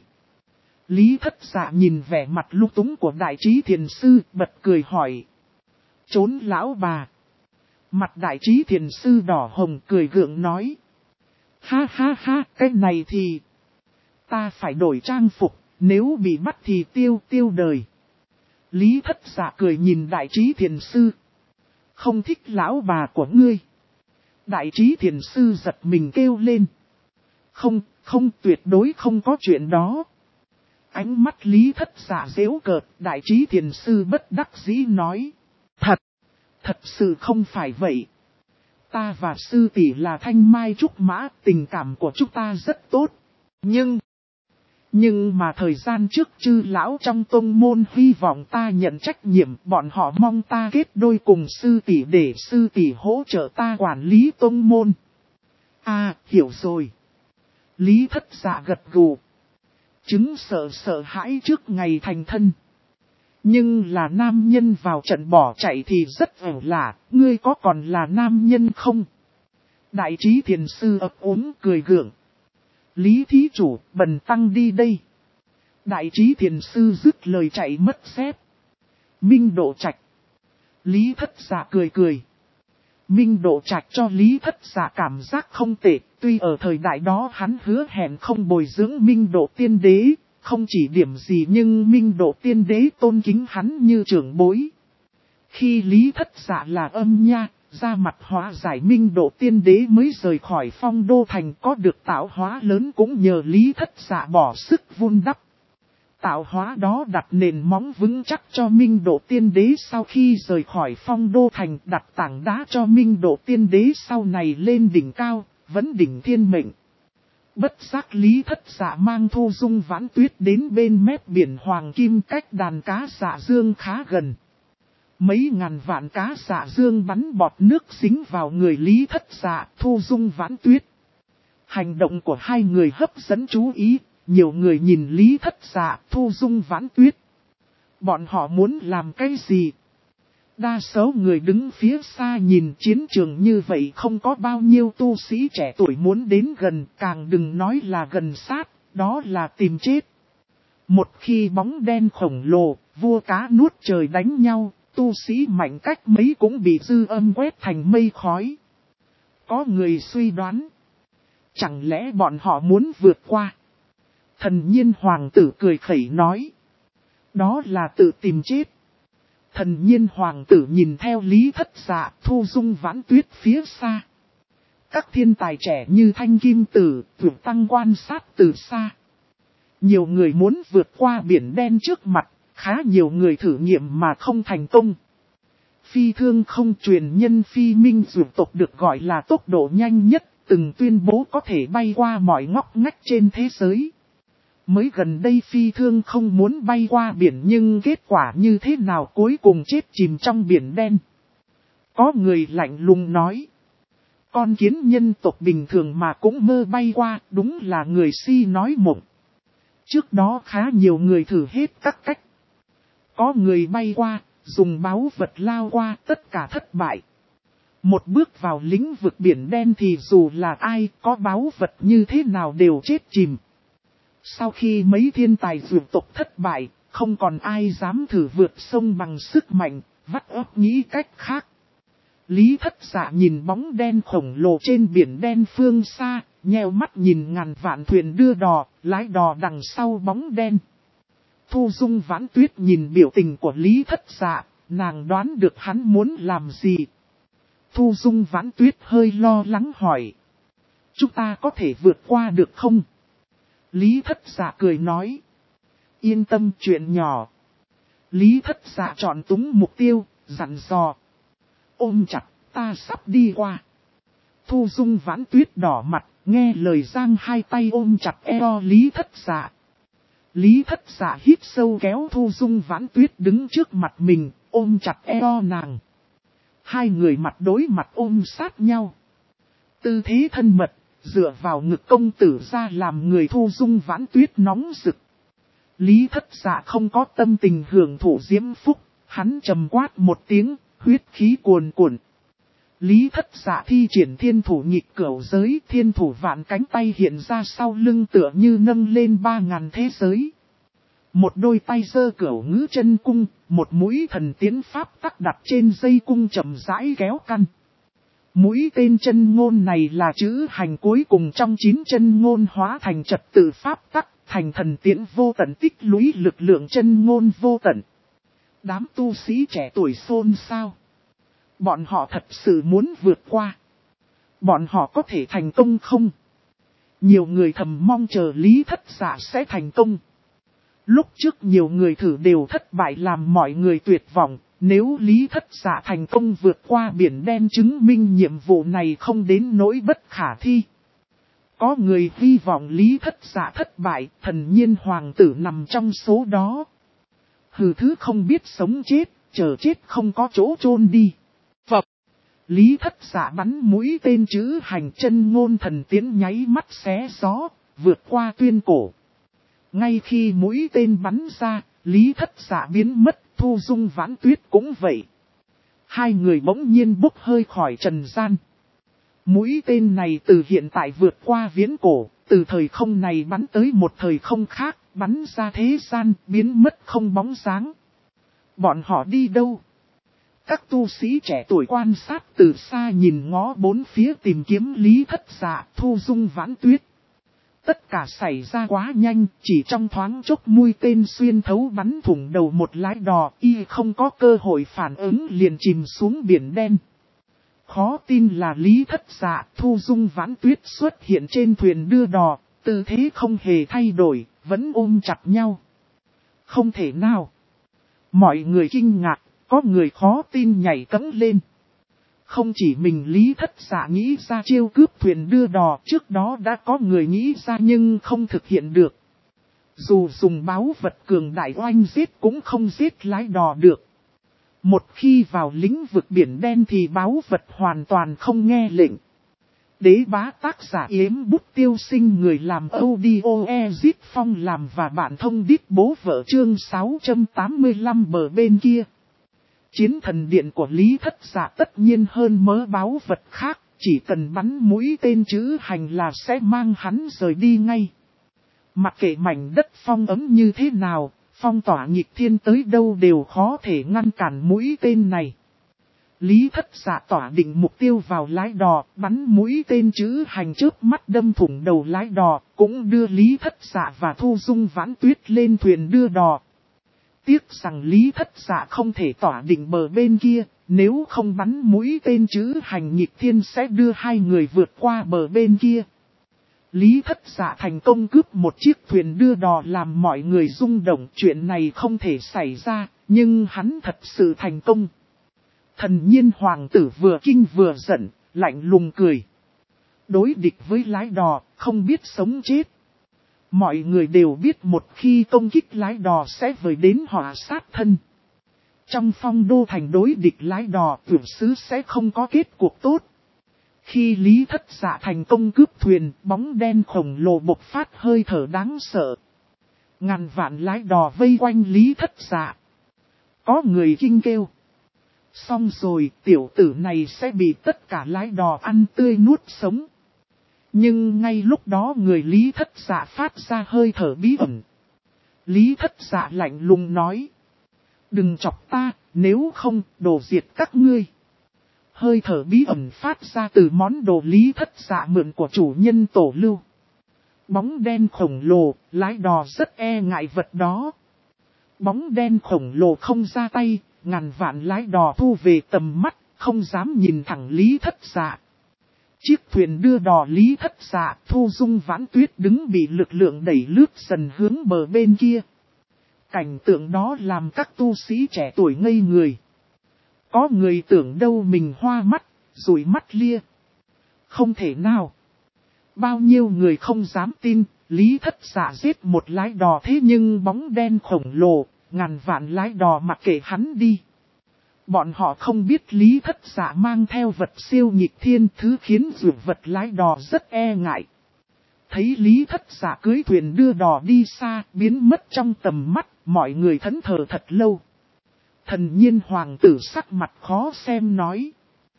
Lý Thất Dạ nhìn vẻ mặt lung túng của Đại Trí Thiền Sư bật cười hỏi. Trốn lão bà. Mặt Đại Trí Thiền Sư đỏ hồng cười gượng nói. Ha ha ha, cái này thì... ta phải đổi trang phục, nếu bị bắt thì tiêu đời. Lý Thất Dạ cười nhìn Đại Trí Thiền Sư. Không thích lão bà của ngươi. Đại Trí Thiền Sư giật mình kêu lên. Không, tuyệt đối không có chuyện đó. Ánh mắt Lý Thất Dạ giễu cợt, Đại Trí Thiền Sư bất đắc dĩ nói. Thật sự không phải vậy. Ta và sư tỷ là thanh mai trúc mã, tình cảm của chúng ta rất tốt. Nhưng mà thời gian trước chư lão trong tông môn hy vọng ta nhận trách nhiệm, bọn họ mong ta kết đôi cùng sư tỷ để sư tỷ hỗ trợ ta quản lý tông môn. À, hiểu rồi. Lý Thất Dạ gật gù. Chứng sợ hãi trước ngày thành thân. Nhưng là nam nhân vào trận bỏ chạy thì rất ẩu lạ, ngươi có còn là nam nhân không? Đại Trí Thiền Sư ấp úng cười gượng. Lý Thí Chủ, bần tăng đi đây. Đại Trí Thiền Sư dứt lời chạy mất dép. Minh Độ Trạch. Lý Thất Dạ cười. Minh Độ Trạch cho Lý Thất Dạ cảm giác không tệ, tuy ở thời đại đó hắn hứa hẹn không bồi dưỡng Minh Độ tiên đế, không chỉ điểm gì nhưng Minh Độ tiên đế tôn kính hắn như trưởng bối. Khi Lý Thất Dạ là âm nha, ra mặt hóa giải Minh Độ tiên đế mới rời khỏi Phong Đô Thành, có được tạo hóa lớn cũng nhờ Lý Thất Dạ bỏ sức vun đắp. Tạo hóa đó đặt nền móng vững chắc cho Minh Độ tiên đế sau khi rời khỏi Phong Đô Thành, đặt tảng đá cho Minh Độ tiên đế sau này lên đỉnh cao, vấn đỉnh thiên mệnh. Bất giác Lý Thất Dạ mang Thu Dung Vãn Tuyết đến bên mép biển Hoàng Kim, cách đàn cá Dạ Dương khá gần. Mấy ngàn vạn cá Dạ Dương bắn bọt nước dính vào người Lý Thất Dạ, Thu Dung Vãn Tuyết. Hành động của hai người hấp dẫn chú ý, nhiều người nhìn Lý Thất Dạ, Thu Dung Vãn Tuyết. Bọn họ muốn làm cái gì? Đa số người đứng phía xa nhìn chiến trường như vậy không có bao nhiêu tu sĩ trẻ tuổi muốn đến gần, càng đừng nói là gần sát, đó là tìm chết. Một khi bóng đen khổng lồ, vua cá nuốt trời đánh nhau, tu sĩ mạnh cách mấy cũng bị dư âm quét thành mây khói. Có người suy đoán, chẳng lẽ bọn họ muốn vượt qua? Thần Nhiên hoàng tử cười khẩy nói, đó là tự tìm chết. Thần Nhiên hoàng tử nhìn theo Lý Thất Dạ, Thu Dung Vãn Tuyết phía xa. Các thiên tài trẻ như Thanh Kim Tử, Tuyệt Tăng quan sát từ xa. Nhiều người muốn vượt qua biển đen trước mặt, khá nhiều người thử nghiệm mà không thành công. Phi thương không truyền nhân phi minh dược tộc được gọi là tốc độ nhanh nhất, từng tuyên bố có thể bay qua mọi ngóc ngách trên thế giới. Mới gần đây phi thương không muốn bay qua biển nhưng kết quả như thế nào cuối cùng chết chìm trong biển đen. Có người lạnh lùng nói, con kiến nhân tộc bình thường mà cũng mơ bay qua, đúng là người si nói mộng. Trước đó khá nhiều người thử hết các cách. Có người bay qua, dùng báu vật lao qua, tất cả thất bại. Một bước vào lĩnh vực biển đen thì dù là ai có báu vật như thế nào đều chết chìm. Sau khi mấy thiên tài dược tộc thất bại, không còn ai dám thử vượt sông bằng sức mạnh, vắt óc nghĩ cách khác. Lý Thất Dạ nhìn bóng đen khổng lồ trên biển đen phương xa, nheo mắt nhìn ngàn vạn thuyền đưa đò, lái đò đằng sau bóng đen. Thu Dung Vãn Tuyết nhìn biểu tình của Lý Thất Dạ, nàng đoán được hắn muốn làm gì. Thu Dung Vãn Tuyết hơi lo lắng hỏi, chúng ta có thể vượt qua được không? Lý Thất Dạ cười nói, yên tâm chuyện nhỏ. Lý Thất Dạ chọn túng mục tiêu, dặn dò, ôm chặt, ta sắp đi qua. Thu Dung Vãn Tuyết đỏ mặt, nghe lời giang hai tay ôm chặt eo Lý Thất Dạ. Lý Thất Dạ hít sâu kéo Thu Dung Vãn Tuyết đứng trước mặt mình, ôm chặt eo nàng. Hai người mặt đối mặt ôm sát nhau. Tư thế thân mật, dựa vào ngực công tử ra làm người Thu Dung Vãn Tuyết nóng rực. Lý Thất Dạ không có tâm tình hưởng thụ diễm phúc, hắn trầm quát một tiếng, huyết khí cuồn cuộn. Lý Thất Dạ thi triển thiên thủ nghịch cửu giới, thiên thủ vạn cánh tay hiện ra sau lưng tựa như nâng lên 3000 thế giới. Một đôi tay giơ cửu ngữ chân cung, một mũi thần tiến pháp tắc đặt trên dây cung chậm rãi kéo căn. Mũi tên chân ngôn này là chữ hành cuối cùng trong 9 chân ngôn hóa thành trật tự pháp tắc, thành thần tiễn vô tận tích lũy lực lượng chân ngôn vô tận. Đám tu sĩ trẻ tuổi xôn xao. Bọn họ thật sự muốn vượt qua. Bọn họ có thể thành công không? Nhiều người thầm mong chờ Lý Thất Dạ sẽ thành công. Lúc trước nhiều người thử đều thất bại làm mọi người tuyệt vọng. Nếu Lý Thất Dạ thành công vượt qua biển đen chứng minh nhiệm vụ này không đến nỗi bất khả thi. Có người hy vọng Lý Thất Dạ thất bại, Thần Nhiên hoàng tử nằm trong số đó. Hừ thứ không biết sống chết, chờ chết không có chỗ chôn đi. Phập. Lý Thất Dạ bắn mũi tên chữ hành chân ngôn thần tiến nháy mắt xé gió, vượt qua tuyên cổ. Ngay khi mũi tên bắn ra, Lý Thất Dạ biến mất, Thu Dung Vãn Tuyết cũng vậy. Hai người bỗng nhiên bốc hơi khỏi trần gian. Mũi tên này từ hiện tại vượt qua viễn cổ, từ thời không này bắn tới một thời không khác, bắn ra thế gian, biến mất không bóng dáng. Bọn họ đi đâu? Các tu sĩ trẻ tuổi quan sát từ xa nhìn ngó bốn phía tìm kiếm Lý Thất Dạ, Thu Dung Vãn Tuyết. Tất cả xảy ra quá nhanh, chỉ trong thoáng chốc mũi tên xuyên thấu bắn thủng đầu một lái đò, y không có cơ hội phản ứng liền chìm xuống biển đen. Khó tin là Lý Thất Dạ, Thu Dung Vãn Tuyết xuất hiện trên thuyền đưa đò, tư thế không hề thay đổi, vẫn ôm chặt nhau. Không thể nào. Mọi người kinh ngạc, có người khó tin nhảy cẫng lên. Không chỉ mình Lý Thất Dạ nghĩ ra chiêu cướp thuyền đưa đò, trước đó đã có người nghĩ ra nhưng không thực hiện được. Dù dùng báu vật cường đại oanh giết cũng không giết lái đò được. Một khi vào lĩnh vực biển đen thì báu vật hoàn toàn không nghe lệnh. Đế bá tác giả Yếm Bút Tiêu Sinh người làm audio Ezit Phong làm và bạn thông đít bố vợ chương 685 bờ bên kia. Chiến thần điện của Lý Thất Dạ tất nhiên hơn mớ báu vật khác, chỉ cần bắn mũi tên chữ hành là sẽ mang hắn rời đi ngay. Mặc kệ mảnh đất phong ấm như thế nào, phong tỏa nghịch thiên tới đâu đều khó thể ngăn cản mũi tên này. Lý Thất Dạ tỏa định mục tiêu vào lái đò, bắn mũi tên chữ hành trước mắt đâm thủng đầu lái đò, cũng đưa Lý Thất Dạ và Thu Dung Vãn Tuyết lên thuyền đưa đò. Tiếc rằng Lý Thất Dạ không thể tỏa định bờ bên kia, nếu không bắn mũi tên chữ hành nghịch thiên sẽ đưa hai người vượt qua bờ bên kia. Lý Thất Dạ thành công cướp một chiếc thuyền đưa đò làm mọi người rung động, chuyện này không thể xảy ra, nhưng hắn thật sự thành công. Thần Nhiên hoàng tử vừa kinh vừa giận, lạnh lùng cười. Đối địch với lái đò, không biết sống chết. Mọi người đều biết một khi công kích lái đò sẽ vời đến họa sát thân. Trong phong đô thành đối địch lái đò, tiểu sứ sẽ không có kết cuộc tốt. Khi Lý Thất Dạ thành công cướp thuyền, bóng đen khổng lồ bộc phát hơi thở đáng sợ. Ngàn vạn lái đò vây quanh Lý Thất Dạ. Có người kinh kêu. Xong rồi, tiểu tử này sẽ bị tất cả lái đò ăn tươi nuốt sống. Nhưng ngay lúc đó người Lý Thất Dạ phát ra hơi thở bí ẩn. Lý Thất Dạ lạnh lùng nói. Đừng chọc ta, nếu không, đồ diệt các ngươi. Hơi thở bí ẩn phát ra từ món đồ Lý Thất Dạ mượn của chủ nhân Tổ Lưu. Bóng đen khổng lồ, lái đò rất e ngại vật đó. Bóng đen khổng lồ không ra tay, ngàn vạn lái đò thu về tầm mắt, không dám nhìn thẳng Lý Thất Dạ. Chiếc thuyền đưa đò Lý Thất Dạ, Thu Dung Vãn Tuyết đứng bị lực lượng đẩy lướt dần hướng bờ bên kia. Cảnh tượng đó làm các tu sĩ trẻ tuổi ngây người. Có người tưởng đâu mình hoa mắt, rủi mắt lia. Không thể nào. Bao nhiêu người không dám tin, Lý Thất Dạ giết một lái đò thế nhưng bóng đen khổng lồ, ngàn vạn lái đò mặc kệ hắn đi. Bọn họ không biết Lý Thất Dạ mang theo vật siêu nghịch thiên, thứ khiến dụ vật lái đò rất e ngại. Thấy Lý Thất Dạ cưới thuyền đưa đò đi xa, biến mất trong tầm mắt, mọi người thẫn thờ thật lâu. Thần Nhiên hoàng tử sắc mặt khó xem nói.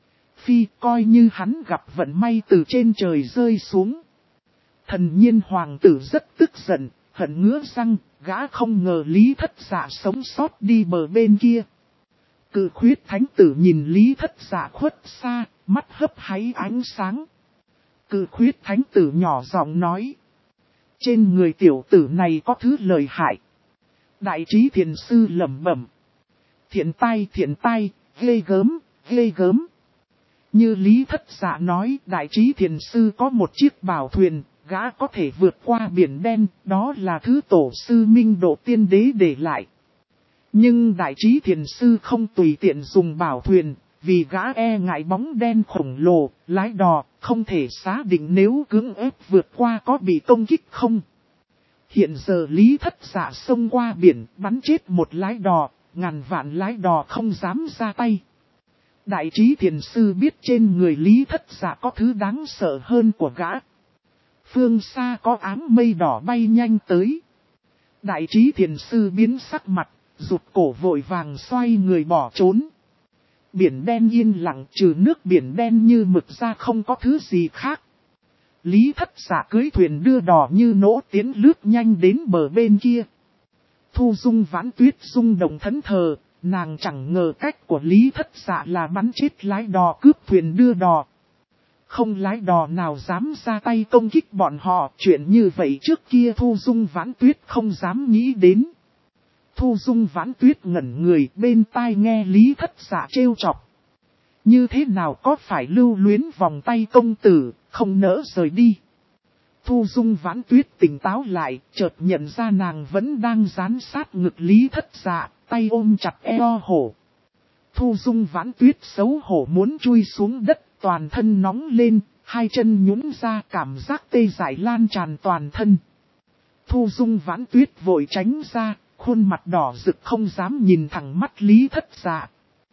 Phi coi như hắn gặp vận may từ trên trời rơi xuống. Thần Nhiên hoàng tử rất tức giận, hận ngứa răng, gã không ngờ Lý Thất Dạ sống sót đi bờ bên kia. Cự khuyết thánh tử nhìn Lý Thất Dạ khuất xa, mắt hấp háy ánh sáng. Cự khuyết thánh tử nhỏ giọng nói. Trên người tiểu tử này có thứ lợi hại. Đại trí thiền sư lẩm bẩm. Thiện tai, ghê gớm. Như Lý Thất Dạ nói, đại trí thiền sư có một chiếc bảo thuyền, gã có thể vượt qua biển đen, đó là thứ tổ sư Minh Độ tiên đế để lại. Nhưng đại trí thiền sư không tùy tiện dùng bảo thuyền, vì gã e ngại bóng đen khổng lồ, lái đò, không thể xác định nếu cưỡng ép vượt qua có bị công kích không. Hiện giờ Lý Thất Dạ xông qua biển, bắn chết một lái đò, ngàn vạn lái đò không dám ra tay. Đại trí thiền sư biết trên người Lý Thất Dạ có thứ đáng sợ hơn của gã. Phương xa có áng mây đỏ bay nhanh tới. Đại trí thiền sư biến sắc mặt, rụt cổ vội vàng xoay người bỏ trốn. Biển đen yên lặng, trừ nước biển đen như mực ra không có thứ gì khác. Lý Thất Dạ cưới thuyền đưa đò như nỗ tiến lướt nhanh đến bờ bên kia. Thu Dung Vãn Tuyết rung động thẫn thờ, nàng chẳng ngờ cách của Lý Thất Dạ là bắn chết lái đò cướp thuyền đưa đò. Không lái đò nào dám ra tay công kích bọn họ, chuyện như vậy trước kia Thu Dung Vãn Tuyết không dám nghĩ đến. Thu Dung Vãn Tuyết ngẩn người, bên tai nghe Lý Thất Dạ trêu chọc. Như thế nào có phải lưu luyến vòng tay công tử, không nỡ rời đi. Thu Dung Vãn Tuyết tỉnh táo lại, chợt nhận ra nàng vẫn đang dán sát ngực Lý Thất Dạ, tay ôm chặt eo hổ. Thu Dung Vãn Tuyết xấu hổ muốn chui xuống đất, toàn thân nóng lên, hai chân nhũn ra, cảm giác tê dại lan tràn toàn thân. Thu Dung Vãn Tuyết vội tránh ra, khuôn mặt đỏ rực không dám nhìn thẳng mắt Lý Thất Dạ.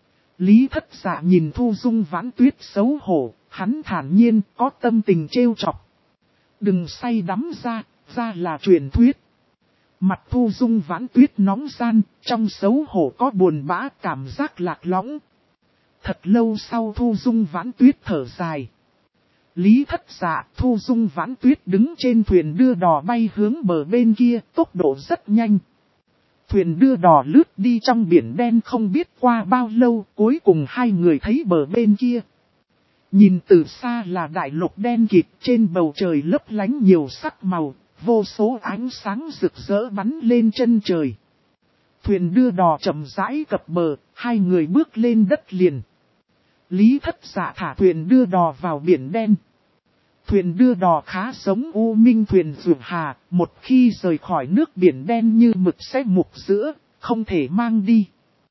Lý Thất Dạ nhìn Thu Dung Vãn Tuyết xấu hổ, hắn thản nhiên có tâm tình trêu chọc. Đừng say đắm ra là truyền thuyết. Mặt Thu Dung Vãn Tuyết nóng gian, trong xấu hổ có buồn bã cảm giác lạc lõng. Thật lâu sau Thu Dung Vãn Tuyết thở dài. Lý Thất Dạ, Thu Dung Vãn Tuyết đứng trên thuyền đưa đò bay hướng bờ bên kia, tốc độ rất nhanh. Thuyền đưa đò lướt đi trong biển đen không biết qua bao lâu, cuối cùng hai người thấy bờ bên kia. Nhìn từ xa là đại lục đen kịt, trên bầu trời lấp lánh nhiều sắc màu, vô số ánh sáng rực rỡ bắn lên chân trời. Thuyền đưa đò chậm rãi cập bờ, hai người bước lên đất liền. Lý Thất Dạ thả thuyền đưa đò vào biển đen. Thuyền đưa đò khá giống U Minh thuyền Dược Hà, một khi rời khỏi nước biển đen như mực sẽ mục giữa, không thể mang đi.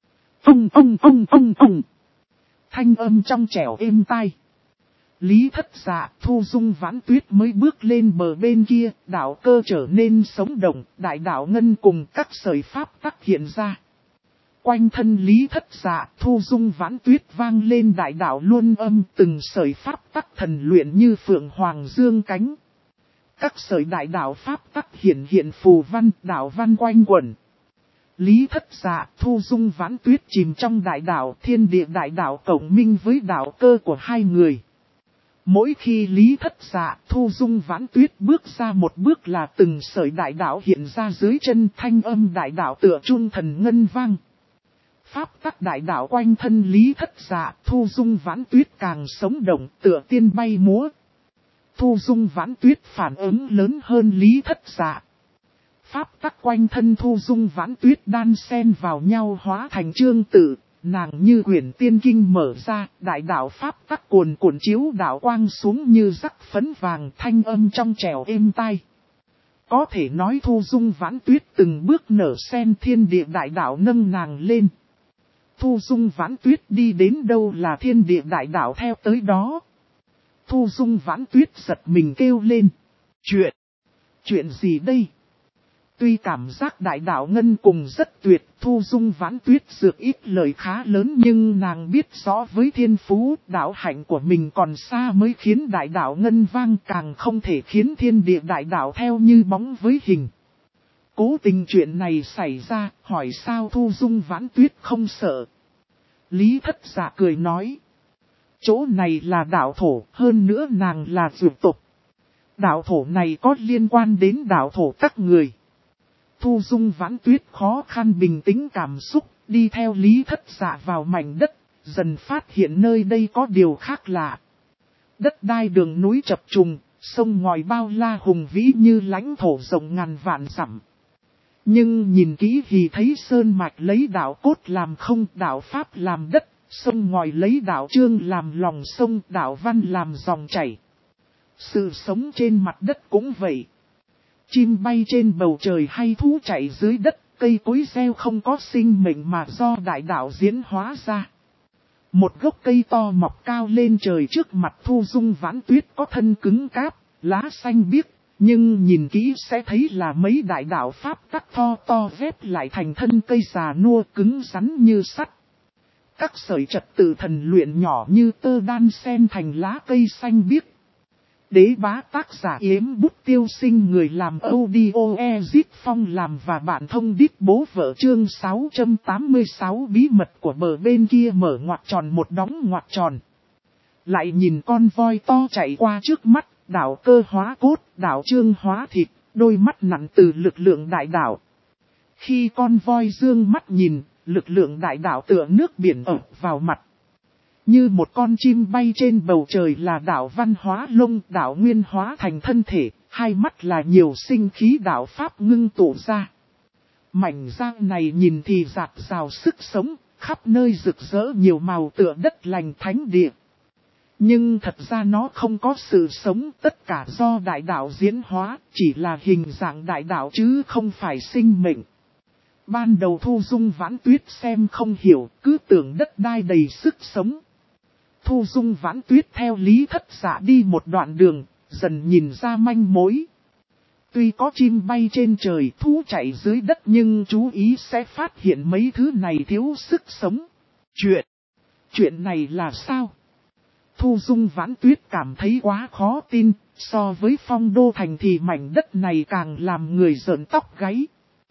Ông. Thanh âm trong trẻo êm tai. Lý Thất Dạ, Thu Dung Vãn Tuyết mới bước lên bờ bên kia, đạo cơ trở nên sống động, đại đạo ngân cùng các sợi pháp tắc hiện ra. Quanh thân Lý Thất Dạ, Thu Dung Vãn Tuyết vang lên đại đạo luân âm, từng sợi pháp tắc thần luyện như phượng hoàng dương cánh. Các sợi đại đạo pháp tắc hiện phù văn, đạo văn quanh quẩn. Lý Thất Dạ, Thu Dung Vãn Tuyết chìm trong đại đạo, thiên địa đại đạo cộng minh với đạo cơ của hai người. Mỗi khi Lý Thất Dạ, Thu Dung Vãn Tuyết bước ra một bước là từng sợi đại đạo hiện ra dưới chân, thanh âm đại đạo tựa chuông thần ngân vang. Pháp tắc đại đạo quanh thân Lý Thất Dạ, Thu Dung Vãn Tuyết càng sống động tựa tiên bay múa. Thu Dung Vãn Tuyết phản ứng lớn hơn Lý Thất Dạ. Pháp tắc quanh thân Thu Dung Vãn Tuyết đan xen vào nhau hóa thành chương tự, nàng như quyển tiên kinh mở ra, đại đạo pháp tắc cuồn cuộn chiếu đạo quang xuống như rắc phấn vàng, thanh âm trong trẻo êm tai. Có thể nói Thu Dung Vãn Tuyết từng bước nở sen thiên địa đại đạo nâng nàng lên. Thu Dung Vãn Tuyết đi đến đâu là thiên địa đại đạo theo tới đó. Thu Dung Vãn Tuyết giật mình kêu lên. Chuyện gì đây? Tuy cảm giác đại đạo ngân cùng rất tuyệt, Thu Dung Vãn Tuyết dược ít lời khá lớn nhưng nàng biết rõ với thiên phú, đạo hạnh của mình còn xa mới khiến đại đạo ngân vang, càng không thể khiến thiên địa đại đạo theo như bóng với hình. Cố tình chuyện này xảy ra, hỏi sao Thu Dung Vãn Tuyết không sợ. Lý Thất Dạ cười nói. Chỗ này là đạo thổ, hơn nữa nàng là dược tộc. Đạo thổ này có liên quan đến đạo thổ các người. Thu Dung Vãn Tuyết khó khăn bình tĩnh cảm xúc, đi theo Lý Thất Dạ vào mảnh đất, dần phát hiện nơi đây có điều khác lạ. Đất đai đường núi chập trùng, sông ngòi bao la hùng vĩ như lãnh thổ rộng ngàn vạn dặm. Nhưng nhìn kỹ thì thấy sơn mạch lấy đạo cốt làm không, đạo pháp làm đất, sông ngòi lấy đạo chương làm lòng sông, đạo văn làm dòng chảy. Sự sống trên mặt đất cũng vậy. Chim bay trên bầu trời hay thú chạy dưới đất, cây cối gieo không có sinh mệnh mà do đại đạo diễn hóa ra. Một gốc cây to mọc cao lên trời trước mặt Thu Dung Vãn Tuyết có thân cứng cáp, lá xanh biếc, nhưng nhìn kỹ sẽ thấy là mấy đại đạo pháp tắc to ghép lại thành thân cây già nua cứng rắn như sắt. Các sợi trật tự thần luyện nhỏ như tơ đan xen thành lá cây xanh biếc. Đế bá tác giả Yếm Bút Tiêu Sinh, người làm audio Ezit Phong làm và bạn thông đít bố vợ, chương 686 bí mật của bờ bên kia mở ngoặc tròn một đóng ngoặc tròn. Lại nhìn con voi to chạy qua trước mắt, đạo cơ hóa cốt, đạo chương hóa thịt, đôi mắt nặng từ lực lượng đại đạo. Khi con voi dương mắt nhìn, lực lượng đại đạo tựa nước biển ập vào mặt. Như một con chim bay trên bầu trời là đạo văn hóa lông, đạo nguyên hóa thành thân thể, hai mắt là nhiều sinh khí đạo pháp ngưng tụ ra. Mảnh giang này nhìn thì rạt rào sức sống, khắp nơi rực rỡ nhiều màu tựa đất lành thánh địa. Nhưng thật ra nó không có sự sống, tất cả do đại đạo diễn hóa, chỉ là hình dạng đại đạo chứ không phải sinh mệnh. Ban đầu Thu Dung Vãn Tuyết xem không hiểu, cứ tưởng đất đai đầy sức sống. Thu Dung Vãn Tuyết theo Lý Thất Dạ đi một đoạn đường, dần nhìn ra manh mối. Tuy có chim bay trên trời, thú chạy dưới đất nhưng chú ý sẽ phát hiện mấy thứ này thiếu sức sống. Chuyện này là sao? Thu Dung Vãn Tuyết cảm thấy quá khó tin, so với Phong Đô Thành thì mảnh đất này càng làm người rợn tóc gáy.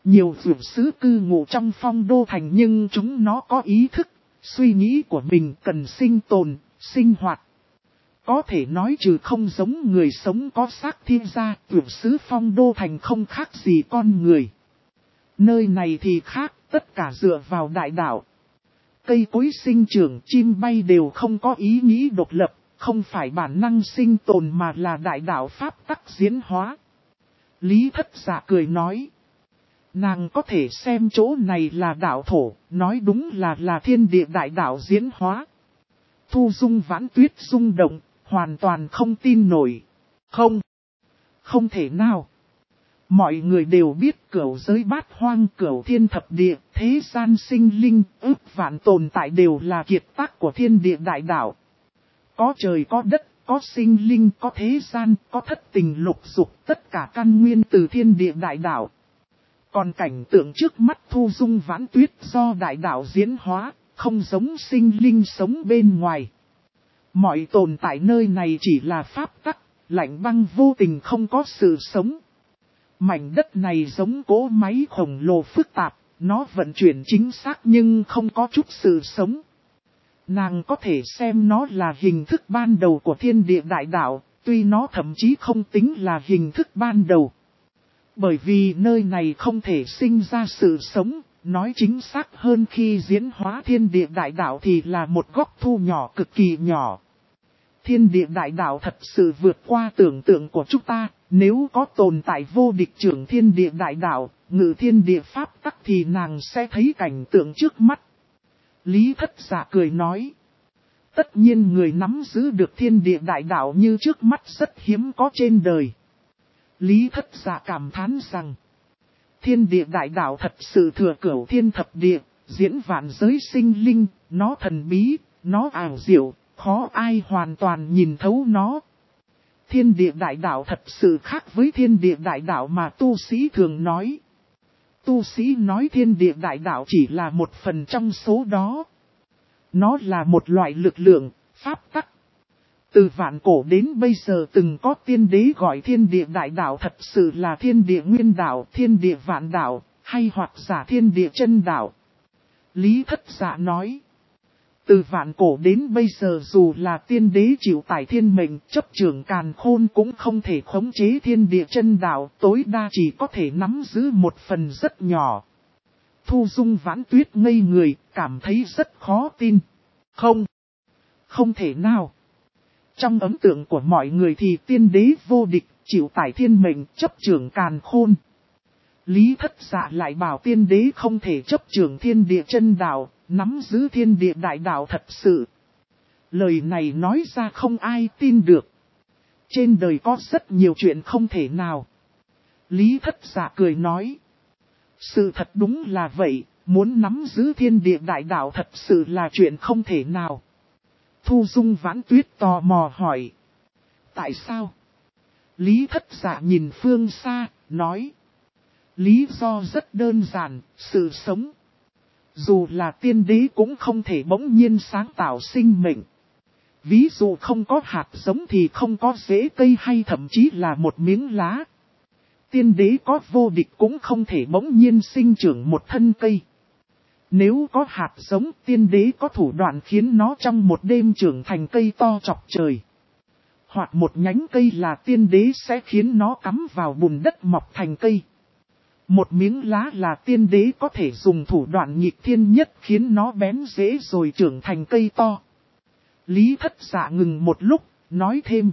Nhiều vượt sứ cư ngụ trong phong đô thành nhưng chúng nó có ý thức, suy nghĩ của mình cần sinh tồn, sinh hoạt. Có thể nói trừ không giống người sống có xác thiên gia, vượt sứ phong đô thành không khác gì con người. Nơi này thì khác, tất cả dựa vào đại đạo. Cây cối sinh trưởng, chim bay đều không có ý nghĩ độc lập, không phải bản năng sinh tồn mà là đại đạo pháp tắc diễn hóa. Lý Thất Dạ cười nói. Nàng có thể xem chỗ này là đạo thổ, nói đúng là thiên địa đại đạo diễn hóa. Thu Dung Vãn Tuyết rung động, hoàn toàn không tin nổi. Không thể nào. Mọi người đều biết cửu giới bát hoang, cửu thiên thập địa, thế gian sinh linh, ước vạn tồn tại đều là kiệt tác của thiên địa đại đạo. Có trời có đất, có sinh linh, có thế gian, có thất tình lục dục, tất cả căn nguyên từ thiên địa đại đạo. Còn cảnh tượng trước mắt Thu Dung Vãn Tuyết do đại đạo diễn hóa, không giống sinh linh sống bên ngoài. Mọi tồn tại nơi này chỉ là pháp tắc, lạnh băng vô tình không có sự sống. Mảnh đất này giống cỗ máy khổng lồ phức tạp, nó vận chuyển chính xác nhưng không có chút sự sống. Nàng có thể xem nó là hình thức ban đầu của thiên địa đại đạo, tuy nó thậm chí không tính là hình thức ban đầu. Bởi vì nơi này không thể sinh ra sự sống, nói chính xác hơn khi diễn hóa thiên địa đại đạo thì là một góc thu nhỏ cực kỳ nhỏ. Thiên địa đại đạo thật sự vượt qua tưởng tượng của chúng ta, nếu có tồn tại vô địch trưởng thiên địa đại đạo, ngự thiên địa pháp tắc thì nàng sẽ thấy cảnh tượng trước mắt. Lý Thất Dạ cười nói. Tất nhiên người nắm giữ được thiên địa đại đạo như trước mắt rất hiếm có trên đời. Lý Thất Dạ cảm thán rằng, thiên địa đại đạo thật sự thừa cửu thiên thập địa, diễn vạn giới sinh linh, nó thần bí, nó ảo diệu, khó ai hoàn toàn nhìn thấu nó. Thiên địa đại đạo thật sự khác với thiên địa đại đạo mà tu sĩ thường nói. Tu sĩ nói thiên địa đại đạo chỉ là một phần trong số đó. Nó là một loại lực lượng, pháp tắc. Từ vạn cổ đến bây giờ từng có tiên đế gọi thiên địa đại đạo thật sự là thiên địa nguyên đạo, thiên địa vạn đạo, hay hoặc giả thiên địa chân đạo. Lý Thất Dạ nói. Từ vạn cổ đến bây giờ dù là tiên đế chịu tải thiên mệnh, chấp trưởng càn khôn cũng không thể khống chế thiên địa chân đạo, tối đa chỉ có thể nắm giữ một phần rất nhỏ. Thu Dung Vãn Tuyết ngây người, cảm thấy rất khó tin. Không thể nào. Trong ấn tượng của mọi người thì tiên đế vô địch, chịu tải thiên mệnh, chấp trưởng càn khôn. Lý Thất Dạ lại bảo tiên đế không thể chấp trưởng thiên địa chân đạo, nắm giữ thiên địa đại đạo thật sự. Lời này nói ra không ai tin được. Trên đời có rất nhiều chuyện không thể nào. Lý Thất Dạ cười nói. Sự thật đúng là vậy, muốn nắm giữ thiên địa đại đạo thật sự là chuyện không thể nào. Thu Dung Vãn Tuyết tò mò hỏi. Tại sao? Lý Thất Dạ nhìn phương xa, nói. Lý do rất đơn giản, sự sống. Dù là tiên đế cũng không thể bỗng nhiên sáng tạo sinh mệnh. Ví dụ không có hạt giống thì không có rễ cây hay thậm chí là một miếng lá. Tiên đế có vô địch cũng không thể bỗng nhiên sinh trưởng một thân cây. Nếu có hạt giống, tiên đế có thủ đoạn khiến nó trong một đêm trưởng thành cây to chọc trời. Hoặc một nhánh cây là tiên đế sẽ khiến nó cắm vào bùn đất mọc thành cây. Một miếng lá là tiên đế có thể dùng thủ đoạn nghịch thiên nhất khiến nó bén rễ rồi trưởng thành cây to. Lý Thất Dạ ngừng một lúc, nói thêm.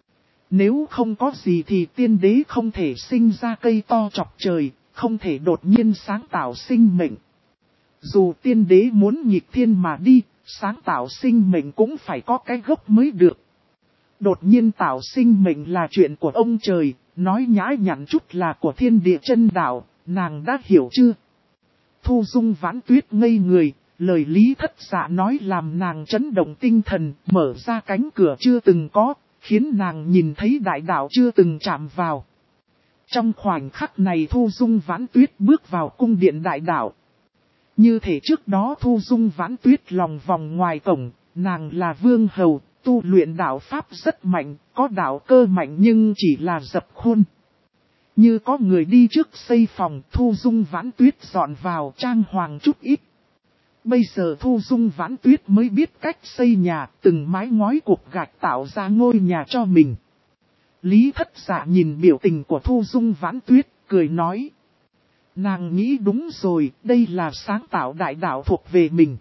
Nếu không có gì thì tiên đế không thể sinh ra cây to chọc trời, không thể đột nhiên sáng tạo sinh mệnh. Dù tiên đế muốn nghịch thiên mà đi, sáng tạo sinh mệnh cũng phải có cái gốc mới được. Đột nhiên tạo sinh mệnh là chuyện của ông trời, nói nhã nhặn chút là của thiên địa chân đạo, nàng đã hiểu chưa? Thu Dung Vãn Tuyết ngây người, lời Lý Thất Dạ nói làm nàng chấn động tinh thần, mở ra cánh cửa chưa từng có, khiến nàng nhìn thấy đại đạo chưa từng chạm vào. Trong khoảnh khắc này Thu Dung Vãn Tuyết bước vào cung điện đại đạo. Như thể trước đó Thu Dung Vãn Tuyết lòng vòng ngoài cổng, nàng là vương hầu, tu luyện đạo pháp rất mạnh, có đạo cơ mạnh nhưng chỉ là dập khuôn. Như có người đi trước xây phòng, Thu Dung Vãn Tuyết dọn vào trang hoàng chút ít. Bây giờ Thu Dung Vãn Tuyết mới biết cách xây nhà, từng mái ngói cục gạch tạo ra ngôi nhà cho mình. Lý Thất Dạ nhìn biểu tình của Thu Dung Vãn Tuyết, cười nói. Nàng nghĩ đúng rồi, đây là sáng tạo đại đạo thuộc về mình.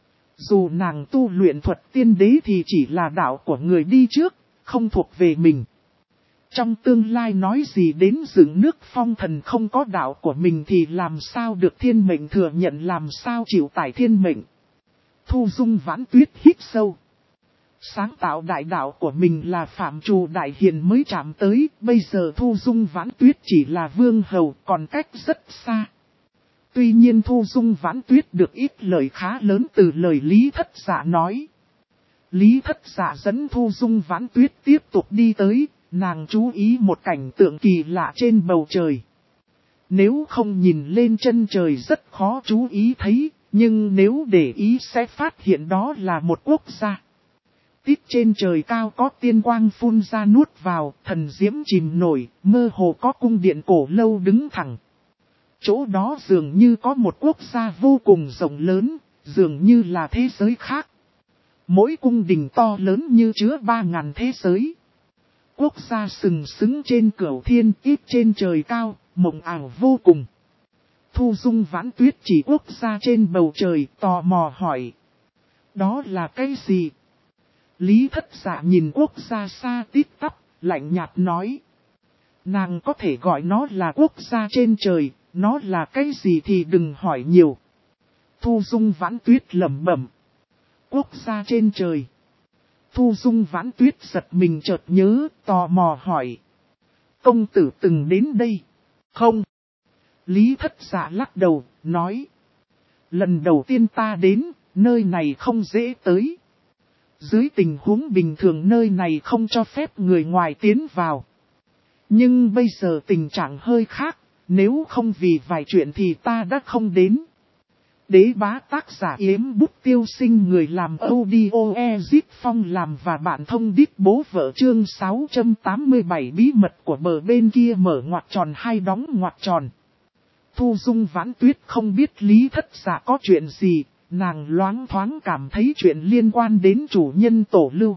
Dù nàng tu luyện thuật tiên đế thì chỉ là đạo của người đi trước, không thuộc về mình. Trong tương lai nói gì đến dựng nước phong thần không có đạo của mình thì làm sao được thiên mệnh thừa nhận, làm sao chịu tải thiên mệnh. Thu Dung Vãn Tuyết hít sâu. Sáng tạo đại đạo của mình là phạm trù đại hiền mới chạm tới, bây giờ Thu Dung Vãn Tuyết chỉ là vương hầu, còn cách rất xa. Tuy nhiên Thu Dung Vãn Tuyết được ít lời khá lớn từ lời Lý Thất Dạ nói. Lý Thất Dạ dẫn Thu Dung Vãn Tuyết tiếp tục đi tới, nàng chú ý một cảnh tượng kỳ lạ trên bầu trời. Nếu không nhìn lên chân trời rất khó chú ý thấy, nhưng nếu để ý sẽ phát hiện đó là một quốc gia. Tít trên trời cao có tiên quang phun ra nuốt vào, thần diễm chìm nổi, mơ hồ có cung điện cổ lâu đứng thẳng. Chỗ đó dường như có một quốc gia vô cùng rộng lớn, dường như là thế giới khác. Mỗi cung đình to lớn như chứa 3.000 thế giới. Quốc gia sừng sững trên cửu thiên, ít trên trời cao, mộng ảo vô cùng. Thu Dung Vãn Tuyết chỉ quốc gia trên bầu trời, tò mò hỏi. Đó là cái gì? Lý Thất Dạ nhìn quốc gia xa tít tắp, lạnh nhạt nói. Nàng có thể gọi nó là quốc gia trên trời, nó là cái gì thì đừng hỏi nhiều. Thu Dung Vãn Tuyết lẩm bẩm. Quốc gia trên trời. Thu Dung Vãn Tuyết giật mình chợt nhớ, tò mò hỏi. Công tử từng đến đây? Không. Lý Thất Dạ lắc đầu, nói. Lần đầu tiên ta đến, nơi này không dễ tới. Dưới tình huống bình thường nơi này không cho phép người ngoài tiến vào. Nhưng bây giờ tình trạng hơi khác, nếu không vì vài chuyện thì ta đã không đến. Đế bá tác giả Yếm Bút Tiêu Sinh, người làm audio Ezip Phong làm và bạn thông đít bố vợ, chương 687 bí mật của bờ bên kia mở ngoặc tròn hay đóng ngoặc tròn. Thu Dung Vãn Tuyết không biết Lý Thất Dạ có chuyện gì, nàng loáng thoáng cảm thấy chuyện liên quan đến chủ nhân tổ lưu.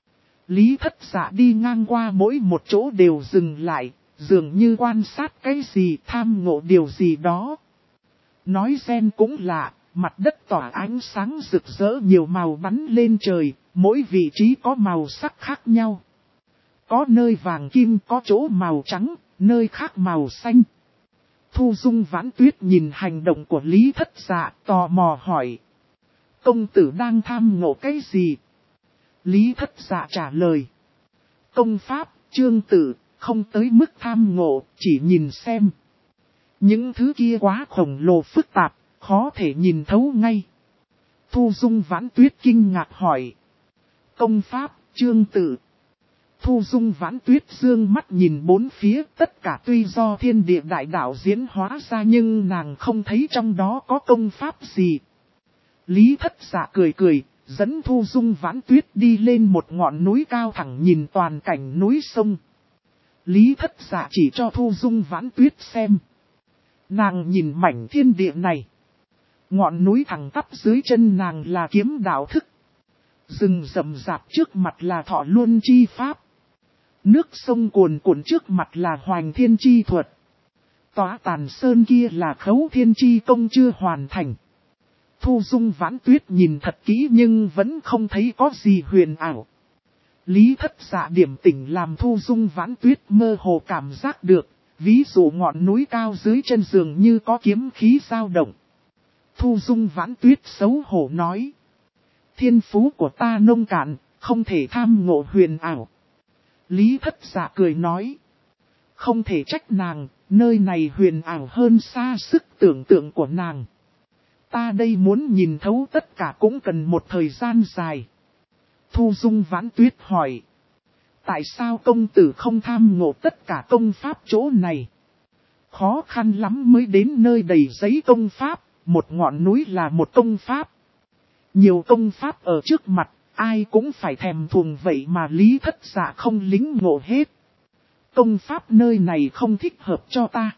Lý Thất Dạ đi ngang qua mỗi một chỗ đều dừng lại, dường như quan sát cái gì, tham ngộ điều gì đó. Nói xem cũng lạ, mặt đất tỏa ánh sáng rực rỡ nhiều màu bắn lên trời, mỗi vị trí có màu sắc khác nhau. Có nơi vàng kim, có chỗ màu trắng, nơi khác màu xanh. Thu Dung Vãn Tuyết nhìn hành động của Lý Thất Dạ, tò mò hỏi. Công tử đang tham ngộ cái gì? Lý Thất Dạ trả lời. Công pháp, chương tử, không tới mức tham ngộ, chỉ nhìn xem. Những thứ kia quá khổng lồ phức tạp, khó thể nhìn thấu ngay. Thu Dung Vãn Tuyết kinh ngạc hỏi. Công pháp, chương tử. Thu Dung Vãn Tuyết dương mắt nhìn bốn phía, tất cả tuy do thiên địa đại đạo diễn hóa ra nhưng nàng không thấy trong đó có công pháp gì. Lý Thất Dạ cười cười, dẫn Thu Dung Vãn Tuyết đi lên một ngọn núi cao thẳng nhìn toàn cảnh núi sông. Lý Thất Dạ chỉ cho Thu Dung Vãn Tuyết xem. Nàng nhìn mảnh thiên địa này. Ngọn núi thẳng tắp dưới chân nàng là kiếm đạo thức. Rừng rậm rạp trước mặt là thọ luân chi pháp. Nước sông cuồn cuộn trước mặt là hoành thiên chi thuật. Tóa tàn sơn kia là khấu thiên chi công chưa hoàn thành. Thu Dung Vãn Tuyết nhìn thật kỹ nhưng vẫn không thấy có gì huyền ảo. Lý Thất Dạ điểm tỉnh làm Thu Dung Vãn Tuyết mơ hồ cảm giác được. Ví dụ ngọn núi cao dưới chân giường như có kiếm khí dao động. Thu Dung Vãn Tuyết xấu hổ nói. Thiên phú của ta nông cạn, không thể tham ngộ huyền ảo. Lý Thất Dạ cười nói. Không thể trách nàng, nơi này huyền ảo hơn xa sức tưởng tượng của nàng. Ta đây muốn nhìn thấu tất cả cũng cần một thời gian dài. Thu Dung Vãn Tuyết hỏi. Tại sao công tử không tham ngộ tất cả công pháp chỗ này? Khó khăn lắm mới đến nơi đầy giấy công pháp, một ngọn núi là một công pháp. Nhiều công pháp ở trước mặt, ai cũng phải thèm thuồng vậy mà Lý Thất Dạ không lính ngộ hết. Công pháp nơi này không thích hợp cho ta.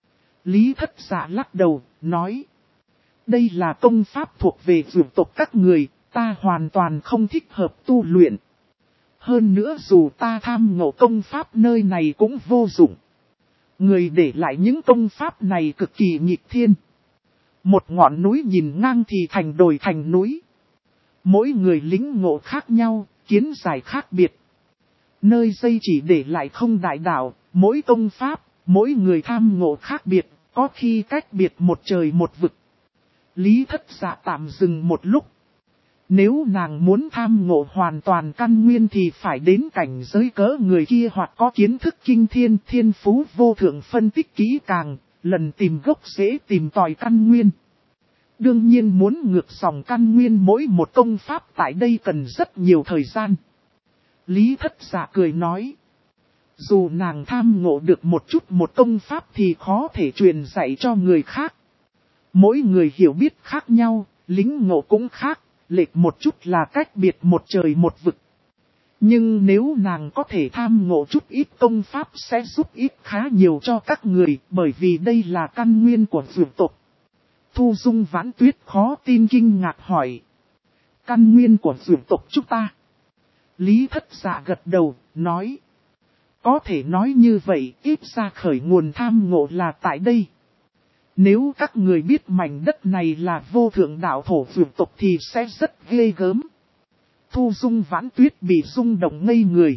Lý Thất Dạ lắc đầu, nói. Đây là công pháp thuộc về dược tộc các người, ta hoàn toàn không thích hợp tu luyện. Hơn nữa dù ta tham ngộ công pháp nơi này cũng vô dụng. Người để lại những công pháp này cực kỳ nghịch thiên. Một ngọn núi nhìn ngang thì thành đồi thành núi. Mỗi người lĩnh ngộ khác nhau, kiến giải khác biệt. Nơi dây chỉ để lại không đại đạo, mỗi công pháp, mỗi người tham ngộ khác biệt, có khi cách biệt một trời một vực. Lý Thất Dạ tạm dừng một lúc. Nếu nàng muốn tham ngộ hoàn toàn căn nguyên thì phải đến cảnh giới cỡ người kia hoặc có kiến thức kinh thiên thiên phú vô thượng phân tích kỹ càng, lần tìm gốc rễ tìm tòi căn nguyên. Đương nhiên muốn ngược dòng căn nguyên mỗi một công pháp tại đây cần rất nhiều thời gian. Lý Thất Dạ cười nói. Dù nàng tham ngộ được một chút một công pháp thì khó thể truyền dạy cho người khác. Mỗi người hiểu biết khác nhau, lĩnh ngộ cũng khác, lệch một chút là cách biệt một trời một vực. Nhưng nếu nàng có thể tham ngộ chút ít công pháp sẽ giúp ích khá nhiều cho các người, bởi vì đây là căn nguyên của dược tộc. Thu Dung Vãn Tuyết khó tin kinh ngạc hỏi. Căn nguyên của dược tộc chúng ta. Lý Thất Dạ gật đầu, nói. Có thể nói như vậy, ít ra khởi nguồn tham ngộ là tại đây. Nếu các người biết mảnh đất này là vô thượng đạo thổ dược tộc thì sẽ rất ghê gớm. Thu Dung Vãn Tuyết bị rung động ngây người.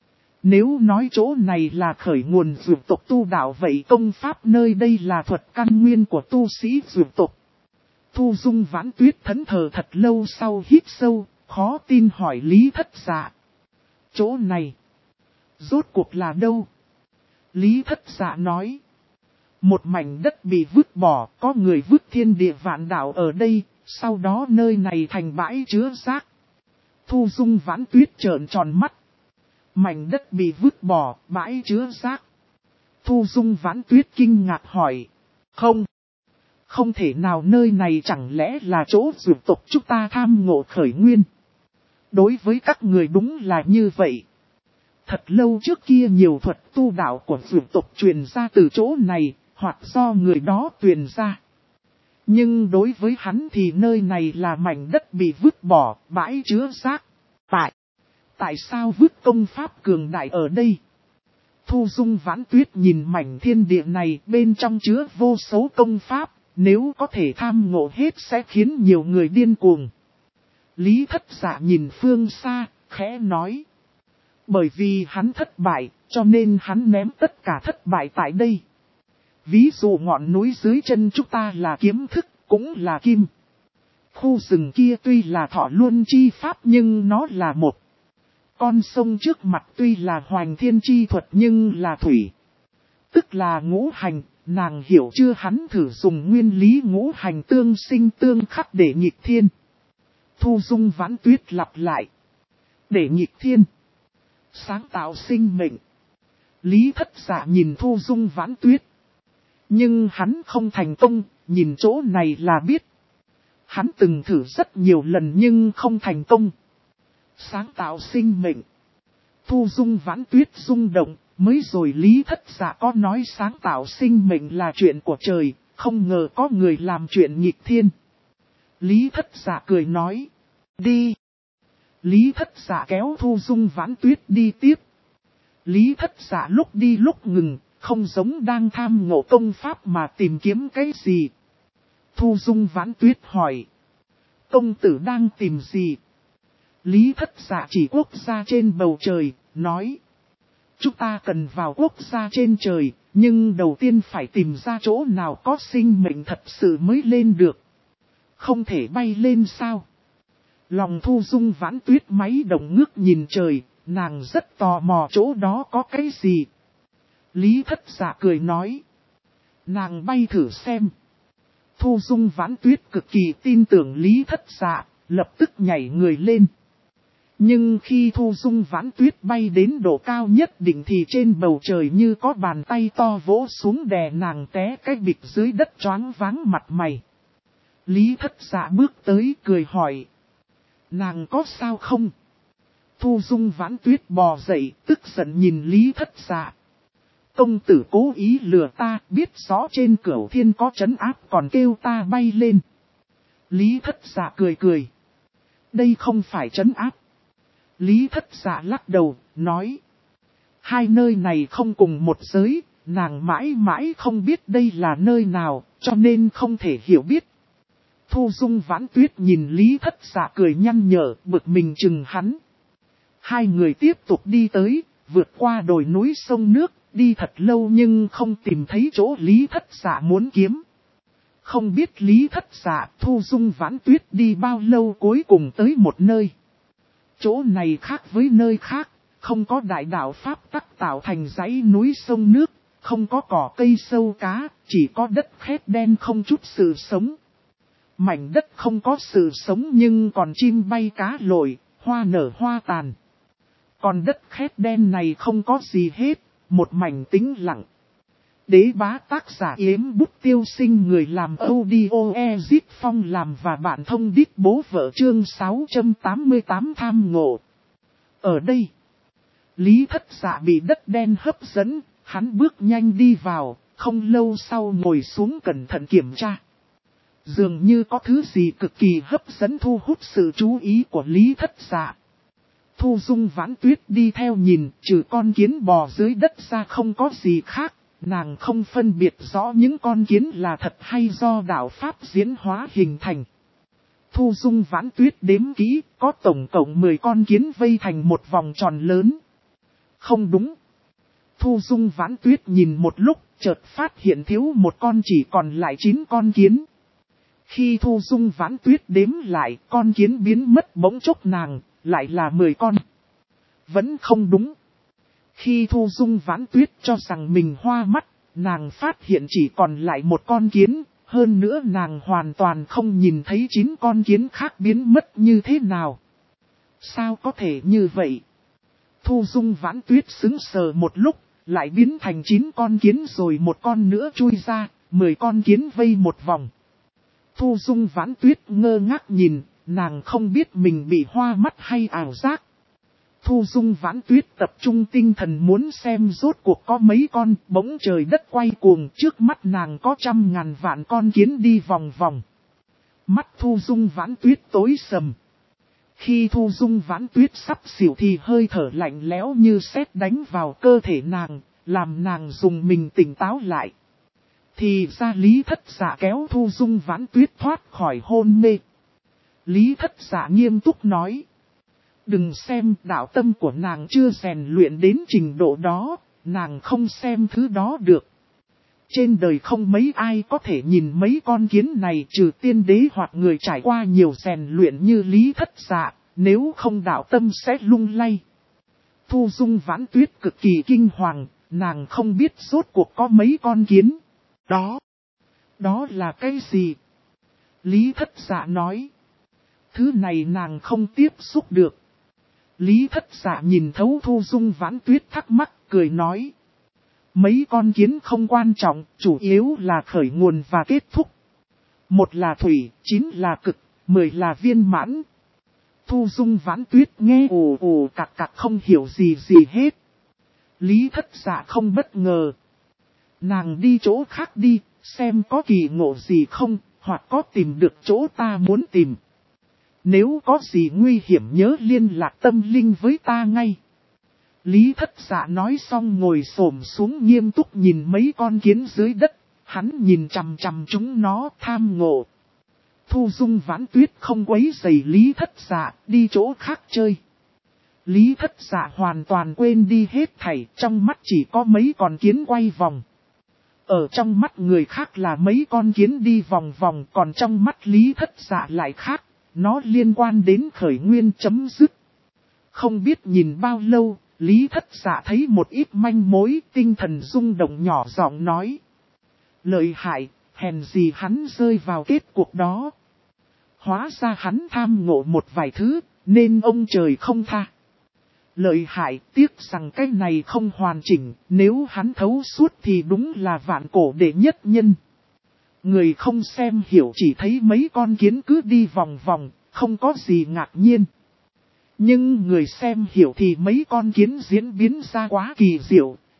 Nếu nói chỗ này là khởi nguồn dược tộc tu đạo vậy công pháp nơi đây là thuật căn nguyên của tu sĩ dược tộc. Thu Dung Vãn Tuyết thẫn thờ thật lâu sau hít sâu, khó tin hỏi Lý Thất Dạ. Chỗ này, rốt cuộc là đâu? Lý Thất Dạ nói. Một mảnh đất bị vứt bỏ, có người vứt thiên địa vạn đạo ở đây, sau đó nơi này thành bãi chứa rác. Thu Dung Vãn Tuyết trợn tròn mắt. Mảnh đất bị vứt bỏ, bãi chứa rác. Thu Dung Vãn Tuyết kinh ngạc hỏi. Không thể nào, nơi này chẳng lẽ là chỗ dược tộc chúng ta tham ngộ khởi nguyên. Đối với các người đúng là như vậy. Thật lâu trước kia nhiều thuật tu đạo của dược tộc truyền ra từ chỗ này, hoặc do người đó truyền ra. Nhưng đối với hắn thì nơi này là mảnh đất bị vứt bỏ, bãi chứa rác. Tại sao vứt công pháp cường đại ở đây? Thu Dung Vãn Tuyết nhìn mảnh thiên địa này, bên trong chứa vô số công pháp, nếu có thể tham ngộ hết sẽ khiến nhiều người điên cuồng. Lý Thất Dạ nhìn phương xa, khẽ nói. Bởi vì hắn thất bại, cho nên hắn ném tất cả thất bại tại đây. Ví dụ ngọn núi dưới chân chúng ta là kiếm thức, cũng là kim. Khu rừng kia tuy là thọ luân chi pháp nhưng nó là một. Con sông trước mặt tuy là hoành thiên chi thuật nhưng là thủy. Tức là ngũ hành, nàng hiểu chưa, hắn thử dùng nguyên lý ngũ hành tương sinh tương khắc để nghịch thiên. Thu Dung Vãn Tuyết lặp lại. Để nghịch thiên. Sáng tạo sinh mệnh. Lý Thất Dạ nhìn Thu Dung Vãn Tuyết. Nhưng hắn không thành công, nhìn chỗ này là biết. Hắn từng thử rất nhiều lần nhưng không thành công. Sáng tạo sinh mệnh. Thu Dung Vãn Tuyết rung động, mới rồi Lý Thất Dạ có nói sáng tạo sinh mệnh là chuyện của trời, không ngờ có người làm chuyện nghịch thiên. Lý Thất Dạ cười nói, đi. Lý Thất Dạ kéo Thu Dung Vãn Tuyết đi tiếp. Lý Thất Dạ lúc đi lúc ngừng, không giống đang tham ngộ công pháp mà tìm kiếm cái gì. Thu Dung Vãn Tuyết hỏi, công tử đang tìm gì? Lý Thất Dạ chỉ quốc gia trên bầu trời, nói. Chúng ta cần vào quốc gia trên trời, nhưng đầu tiên phải tìm ra chỗ nào có sinh mệnh thật sự mới lên được. Không thể bay lên sao? Lòng Thu Dung Vãn Tuyết máy động ngước nhìn trời, nàng rất tò mò chỗ đó có cái gì. Lý Thất Dạ cười nói. Nàng bay thử xem. Thu Dung Vãn Tuyết cực kỳ tin tưởng Lý Thất Dạ, lập tức nhảy người lên. Nhưng khi Thu Dung Vãn Tuyết bay đến độ cao nhất định thì trên bầu trời như có bàn tay to vỗ xuống đè nàng té cái bịch dưới đất choáng váng mặt mày. Lý Thất Dạ bước tới cười hỏi. Nàng có sao không? Thu Dung Vãn Tuyết bò dậy tức giận nhìn Lý Thất Dạ. công tử cố ý lừa ta, biết rõ trên Cửu Thiên có trấn áp còn kêu ta bay lên. Lý Thất Dạ cười cười. Đây không phải trấn áp. Lý Thất Dạ lắc đầu, nói. Hai nơi này không cùng một giới, nàng mãi mãi không biết đây là nơi nào, cho nên không thể hiểu biết. Thu Dung Vãn Tuyết nhìn Lý Thất Dạ cười nhăn nhở, bực mình chừng hắn. Hai người tiếp tục đi tới, vượt qua đồi núi sông nước, đi thật lâu nhưng không tìm thấy chỗ Lý Thất Dạ muốn kiếm. Không biết Lý Thất Dạ, Thu Dung Vãn Tuyết đi bao lâu cuối cùng tới một nơi. Chỗ này khác với nơi khác, không có đại đạo pháp tắc tạo thành dãy núi sông nước, không có cỏ cây sâu cá, chỉ có đất khét đen không chút sự sống. Mảnh đất không có sự sống nhưng còn chim bay cá lội, hoa nở hoa tàn. Còn đất khét đen này không có gì hết, một mảnh tĩnh lặng. Đế bá tác giả Yếm Bút Tiêu Sinh, người làm audio Ezit Phong làm và bạn thông đít bố vợ, chương 688 tham ngộ. Ở đây, Lý Thất Dạ bị đất đen hấp dẫn, hắn bước nhanh đi vào, không lâu sau ngồi xuống cẩn thận kiểm tra. Dường như có thứ gì cực kỳ hấp dẫn thu hút sự chú ý của Lý Thất Dạ. Thu Dung Vãn Tuyết đi theo nhìn, trừ con kiến bò dưới đất ra không có gì khác. Nàng không phân biệt rõ những con kiến là thật hay do đạo pháp diễn hóa hình thành. Thu Dung Vãn Tuyết đếm kỹ, có tổng cộng 10 con kiến vây thành một vòng tròn lớn. Không đúng. Thu Dung Vãn Tuyết nhìn một lúc, chợt phát hiện thiếu một con, chỉ còn lại 9 con kiến. Khi Thu Dung Vãn Tuyết đếm lại, con kiến biến mất bỗng chốc nàng, lại là 10 con. Vẫn không đúng. Khi Thu Dung Vãn Tuyết cho rằng mình hoa mắt, nàng phát hiện chỉ còn lại một con kiến, hơn nữa nàng hoàn toàn không nhìn thấy 9 con kiến khác biến mất như thế nào. Sao có thể như vậy? Thu Dung Vãn Tuyết sững sờ một lúc, lại biến thành 9 con kiến rồi một con nữa chui ra, 10 con kiến vây một vòng. Thu Dung Vãn Tuyết ngơ ngác nhìn, nàng không biết mình bị hoa mắt hay ảo giác. Thu Dung Vãn Tuyết tập trung tinh thần muốn xem rốt cuộc có mấy con, bỗng trời đất quay cuồng, trước mắt nàng có trăm ngàn vạn con kiến đi vòng vòng. Mắt Thu Dung Vãn Tuyết tối sầm. Khi Thu Dung Vãn Tuyết sắp xỉu thì hơi thở lạnh lẽo như sét đánh vào cơ thể nàng, làm nàng dùng mình tỉnh táo lại. Thì ra Lý Thất Dạ kéo Thu Dung Vãn Tuyết thoát khỏi hôn mê. Lý Thất Dạ nghiêm túc nói. Đừng xem, đạo tâm của nàng chưa rèn luyện đến trình độ đó, nàng không xem thứ đó được. Trên đời không mấy ai có thể nhìn mấy con kiến này trừ tiên đế hoặc người trải qua nhiều rèn luyện như Lý Thất Dạ, nếu không đạo tâm sẽ lung lay. Thu Dung Vãn Tuyết cực kỳ kinh hoàng, nàng không biết rốt cuộc có mấy con kiến. Đó là cái gì? Lý Thất Dạ nói. Thứ này nàng không tiếp xúc được. Lý Thất Dạ nhìn thấu Thu Dung Vãn Tuyết thắc mắc, cười nói. Mấy con kiến không quan trọng, chủ yếu là khởi nguồn và kết thúc. 1 là thủy, 9 là cực, 10 là viên mãn. Thu Dung Vãn Tuyết nghe ồ ồ cặc cặc không hiểu gì hết. Lý Thất Dạ không bất ngờ. Nàng đi chỗ khác đi, xem có kỳ ngộ gì không, hoặc có tìm được chỗ ta muốn tìm. Nếu có gì nguy hiểm nhớ liên lạc tâm linh với ta ngay. Lý Thất Dạ nói xong ngồi xổm xuống nghiêm túc nhìn mấy con kiến dưới đất, hắn nhìn chằm chằm chúng nó tham ngộ. Thu Dung Vãn Tuyết không quấy rầy Lý Thất Dạ, đi chỗ khác chơi. Lý Thất Dạ hoàn toàn quên đi hết thảy, trong mắt chỉ có mấy con kiến quay vòng. Ở trong mắt người khác là mấy con kiến đi vòng vòng, còn trong mắt Lý Thất Dạ lại khác, nó liên quan đến khởi nguyên chấm dứt. Không biết nhìn bao lâu, Lý Thất Dạ thấy một ít manh mối, tinh thần rung động nhỏ giọng nói. Lợi hại, hèn gì hắn rơi vào kết cuộc đó. Hóa ra hắn tham ngộ một vài thứ, nên ông trời không tha. Lợi hại, tiếc rằng cái này không hoàn chỉnh, nếu hắn thấu suốt thì đúng là vạn cổ đệ nhất nhân. Người không xem hiểu chỉ thấy mấy con kiến cứ đi vòng vòng, không có gì ngạc nhiên. Nhưng người xem hiểu thì mấy con kiến diễn biến ra quá kỳ diệu,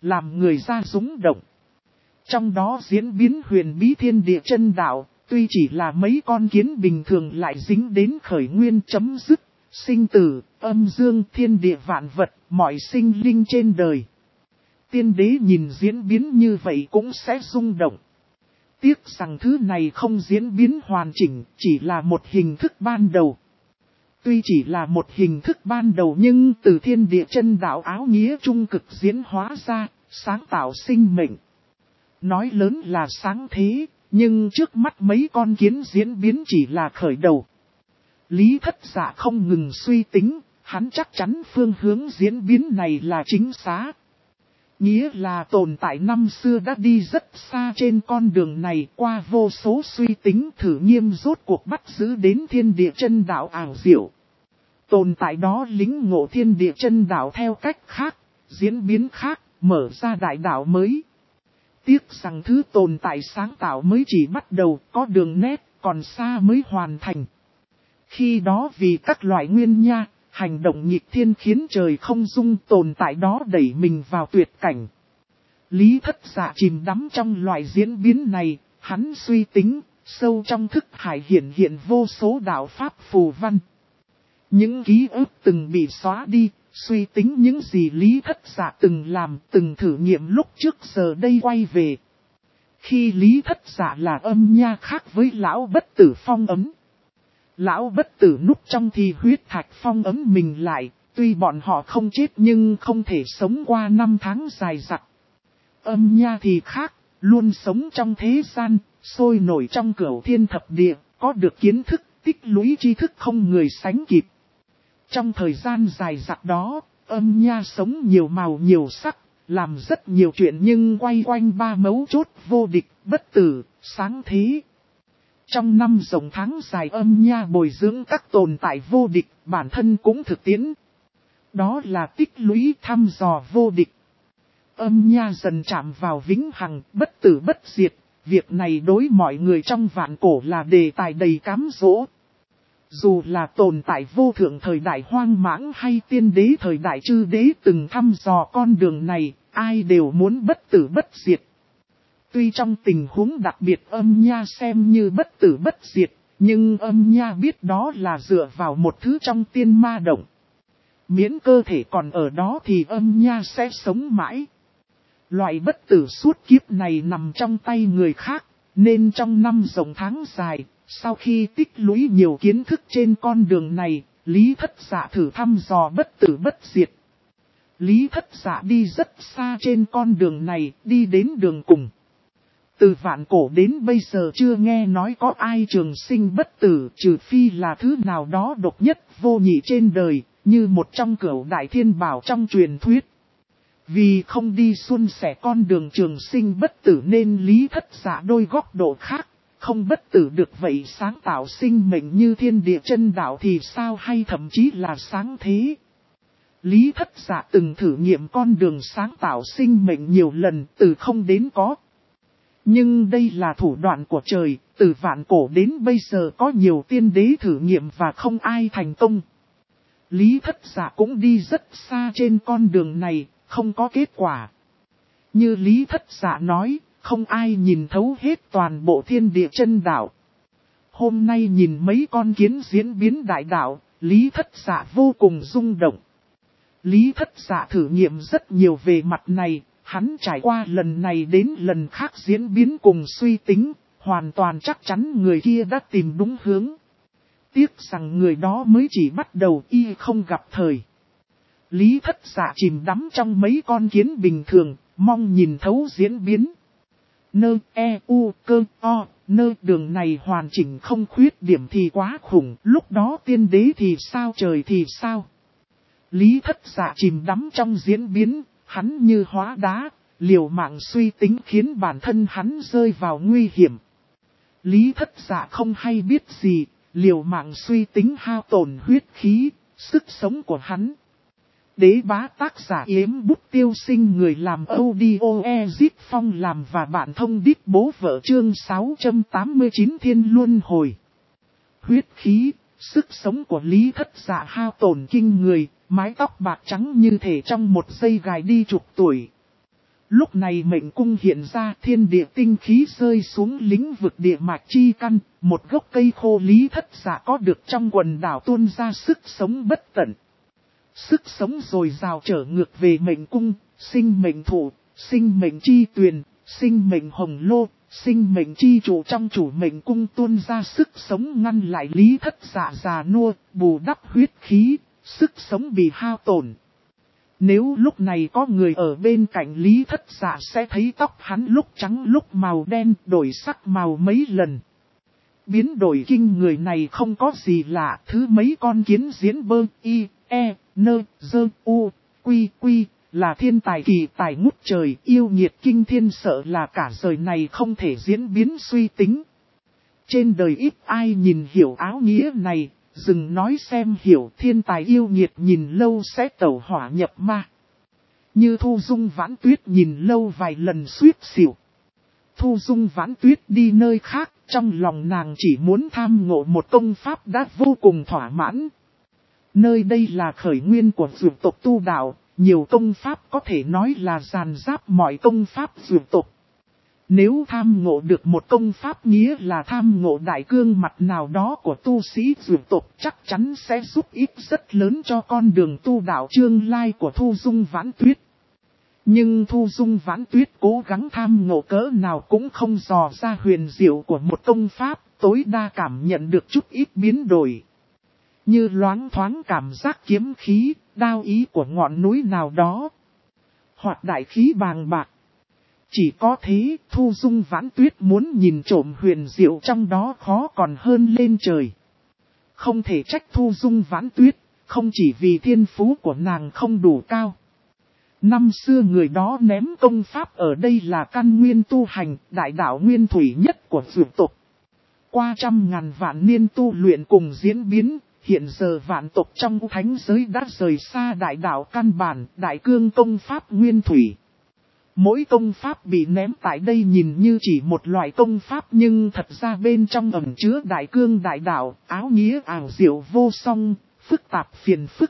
làm người ra rúng động. Trong đó diễn biến huyền bí thiên địa chân đạo, tuy chỉ là mấy con kiến bình thường lại dính đến khởi nguyên chấm dứt, sinh tử, âm dương thiên địa vạn vật, mọi sinh linh trên đời. Tiên đế nhìn diễn biến như vậy cũng sẽ rung động. Tiếc rằng thứ này không diễn biến hoàn chỉnh, chỉ là một hình thức ban đầu. Tuy chỉ là một hình thức ban đầu nhưng từ thiên địa chân đạo áo nghĩa trung cực diễn hóa ra, sáng tạo sinh mệnh. Nói lớn là sáng thế, nhưng trước mắt mấy con kiến diễn biến chỉ là khởi đầu. Lý Thất Dạ không ngừng suy tính, hắn chắc chắn phương hướng diễn biến này là chính xác. Nghĩa là tồn tại năm xưa đã đi rất xa trên con đường này, qua vô số suy tính thử nghiêm rốt cuộc bắt giữ đến thiên địa chân đạo ảo diệu. Tồn tại đó lính ngộ thiên địa chân đạo theo cách khác, diễn biến khác, mở ra đại đạo mới. Tiếc rằng thứ tồn tại sáng tạo mới chỉ bắt đầu, có đường nét, còn xa mới hoàn thành. Khi đó vì các loại nguyên nha, hành động nghịch thiên khiến trời không dung, tồn tại đó đẩy mình vào tuyệt cảnh. Lý Thất Dạ chìm đắm trong loại diễn biến này, hắn suy tính, sâu trong thức hải hiện vô số đạo pháp phù văn. Những ký ức từng bị xóa đi, suy tính những gì Lý Thất Dạ từng làm, từng thử nghiệm lúc trước giờ đây quay về. Khi Lý Thất Dạ là âm nha khác với lão bất tử phong ấm. Lão bất tử núp trong thì huyết thạch phong ấm mình lại, tuy bọn họ không chết nhưng không thể sống qua năm tháng dài dặc. Âm nha thì khác, luôn sống trong thế gian, sôi nổi trong cửu thiên thập địa, có được kiến thức, tích lũy tri thức không người sánh kịp. Trong thời gian dài dặc đó, âm nha sống nhiều màu nhiều sắc, làm rất nhiều chuyện nhưng quay quanh ba mấu chốt vô địch, bất tử, sáng thế. Trong năm rộng tháng dài âm nha bồi dưỡng các tồn tại vô địch, bản thân cũng thực tiễn. Đó là tích lũy thăm dò vô địch. Âm nha dần chạm vào vĩnh hằng, bất tử bất diệt, việc này đối mọi người trong vạn cổ là đề tài đầy cám dỗ. Dù là tồn tại vô thượng thời đại hoang mãng hay tiên đế thời đại chư đế từng thăm dò con đường này, ai đều muốn bất tử bất diệt. Tuy trong tình huống đặc biệt âm nha xem như bất tử bất diệt, nhưng âm nha biết đó là dựa vào một thứ trong tiên ma động. Miễn cơ thể còn ở đó thì âm nha sẽ sống mãi. Loại bất tử suốt kiếp này nằm trong tay người khác, nên trong năm rộng tháng dài, sau khi tích lũy nhiều kiến thức trên con đường này, Lý Thất Dạ thử thăm dò bất tử bất diệt. Lý Thất Dạ đi rất xa trên con đường này, đi đến đường cùng. Từ vạn cổ đến bây giờ chưa nghe nói có ai trường sinh bất tử, trừ phi là thứ nào đó độc nhất vô nhị trên đời, như một trong cửu đại thiên bảo trong truyền thuyết. Vì không đi suôn sẻ con đường trường sinh bất tử nên Lý Thất Dạ đôi góc độ khác, không bất tử được vậy sáng tạo sinh mệnh như thiên địa chân đạo thì sao, hay thậm chí là sáng thế. Lý Thất Dạ từng thử nghiệm con đường sáng tạo sinh mệnh nhiều lần, từ không đến có. Nhưng đây là thủ đoạn của trời, từ vạn cổ đến bây giờ có nhiều tiên đế thử nghiệm và không ai thành công. Lý Thất Dạ cũng đi rất xa trên con đường này, không có kết quả. Như Lý Thất Dạ nói, không ai nhìn thấu hết toàn bộ thiên địa chân đạo. Hôm nay nhìn mấy con kiến diễn biến đại đạo, Lý Thất Dạ vô cùng rung động. Lý Thất Dạ thử nghiệm rất nhiều về mặt này, hắn trải qua lần này đến lần khác diễn biến cùng suy tính, hoàn toàn chắc chắn người kia đã tìm đúng hướng. Tiếc rằng người đó mới chỉ bắt đầu y không gặp thời. Lý Thất Dạ chìm đắm trong mấy con kiến bình thường, mong nhìn thấu diễn biến. Nơ e u cơ o, nơ đường này hoàn chỉnh không khuyết điểm thì quá khủng, lúc đó tiên đế thì sao trời thì sao. Lý Thất Dạ chìm đắm trong diễn biến, hắn như hóa đá, liều mạng suy tính khiến bản thân hắn rơi vào nguy hiểm. Lý Thất Dạ không hay biết gì, liều mạng suy tính hao tổn huyết khí, sức sống của hắn. Đế bá tác giả Yếm Bút Tiêu Sinh, người làm audio Ezip Phong làm và bạn thông đít bố vợ, chương 689 Thiên Luân Hồi. Huyết khí, sức sống của Lý Thất Dạ hao tổn kinh người, mái tóc bạc trắng như thể trong một giây gài đi chục tuổi. Lúc này mệnh cung hiện ra thiên địa tinh khí rơi xuống lĩnh vực địa mạch chi căn, một gốc cây khô Lý Thất Dạ có được trong quần đảo tuôn ra sức sống bất tận. Sức sống dồi dào trở ngược về mệnh cung, sinh mệnh thụ, sinh mệnh chi tuyền, sinh mệnh hồng lô, sinh mệnh chi chủ trong chủ mệnh cung tuôn ra sức sống ngăn lại Lý Thất Dạ già nua, bù đắp huyết khí, sức sống bị hao tổn. Nếu lúc này có người ở bên cạnh Lý Thất Dạ sẽ thấy tóc hắn lúc trắng lúc màu đen đổi sắc màu mấy lần. Biến đổi kinh người này không có gì lạ, thứ mấy con kiến diễn bơ, y, e, nơ, dơ, u, quy, quy, là thiên tài kỳ tài ngút trời, yêu nhiệt kinh thiên sợ là cả đời này không thể diễn biến suy tính. Trên đời ít ai nhìn hiểu áo nghĩa này, dừng nói xem hiểu thiên tài yêu nhiệt nhìn lâu sẽ tẩu hỏa nhập ma. Như Thu Dung Vãn Tuyết nhìn lâu vài lần suýt xỉu. Thu Dung Vãn Tuyết đi nơi khác, trong lòng nàng chỉ muốn tham ngộ một công pháp đã vô cùng thỏa mãn. Nơi đây là khởi nguyên của dược tộc tu đạo, nhiều công pháp có thể nói là dàn giáp mọi công pháp dược tộc. Nếu tham ngộ được một công pháp nghĩa là tham ngộ đại cương mặt nào đó của tu sĩ dược tộc chắc chắn sẽ giúp ích rất lớn cho con đường tu đạo tương lai của Thu Dung Vãn Tuyết. Nhưng Thu Dung Vãn Tuyết cố gắng tham ngộ cỡ nào cũng không dò ra huyền diệu của một công pháp, tối đa cảm nhận được chút ít biến đổi. Như loáng thoáng cảm giác kiếm khí, đao ý của ngọn núi nào đó. Hoặc đại khí bàng bạc. Chỉ có thế, Thu Dung Vãn Tuyết muốn nhìn trộm huyền diệu trong đó khó còn hơn lên trời. Không thể trách Thu Dung Vãn Tuyết, không chỉ vì thiên phú của nàng không đủ cao. Năm xưa người đó ném công pháp ở đây là căn nguyên tu hành, đại đạo nguyên thủy nhất của dược tộc. Qua trăm ngàn vạn niên tu luyện cùng diễn biến, hiện giờ vạn tộc trong thánh giới đã rời xa đại đạo căn bản, đại cương công pháp nguyên thủy. Mỗi công pháp bị ném tại đây nhìn như chỉ một loại công pháp nhưng thật ra bên trong ẩn chứa đại cương đại đạo, áo nghĩa ảo diệu vô song, phức tạp phiền phức.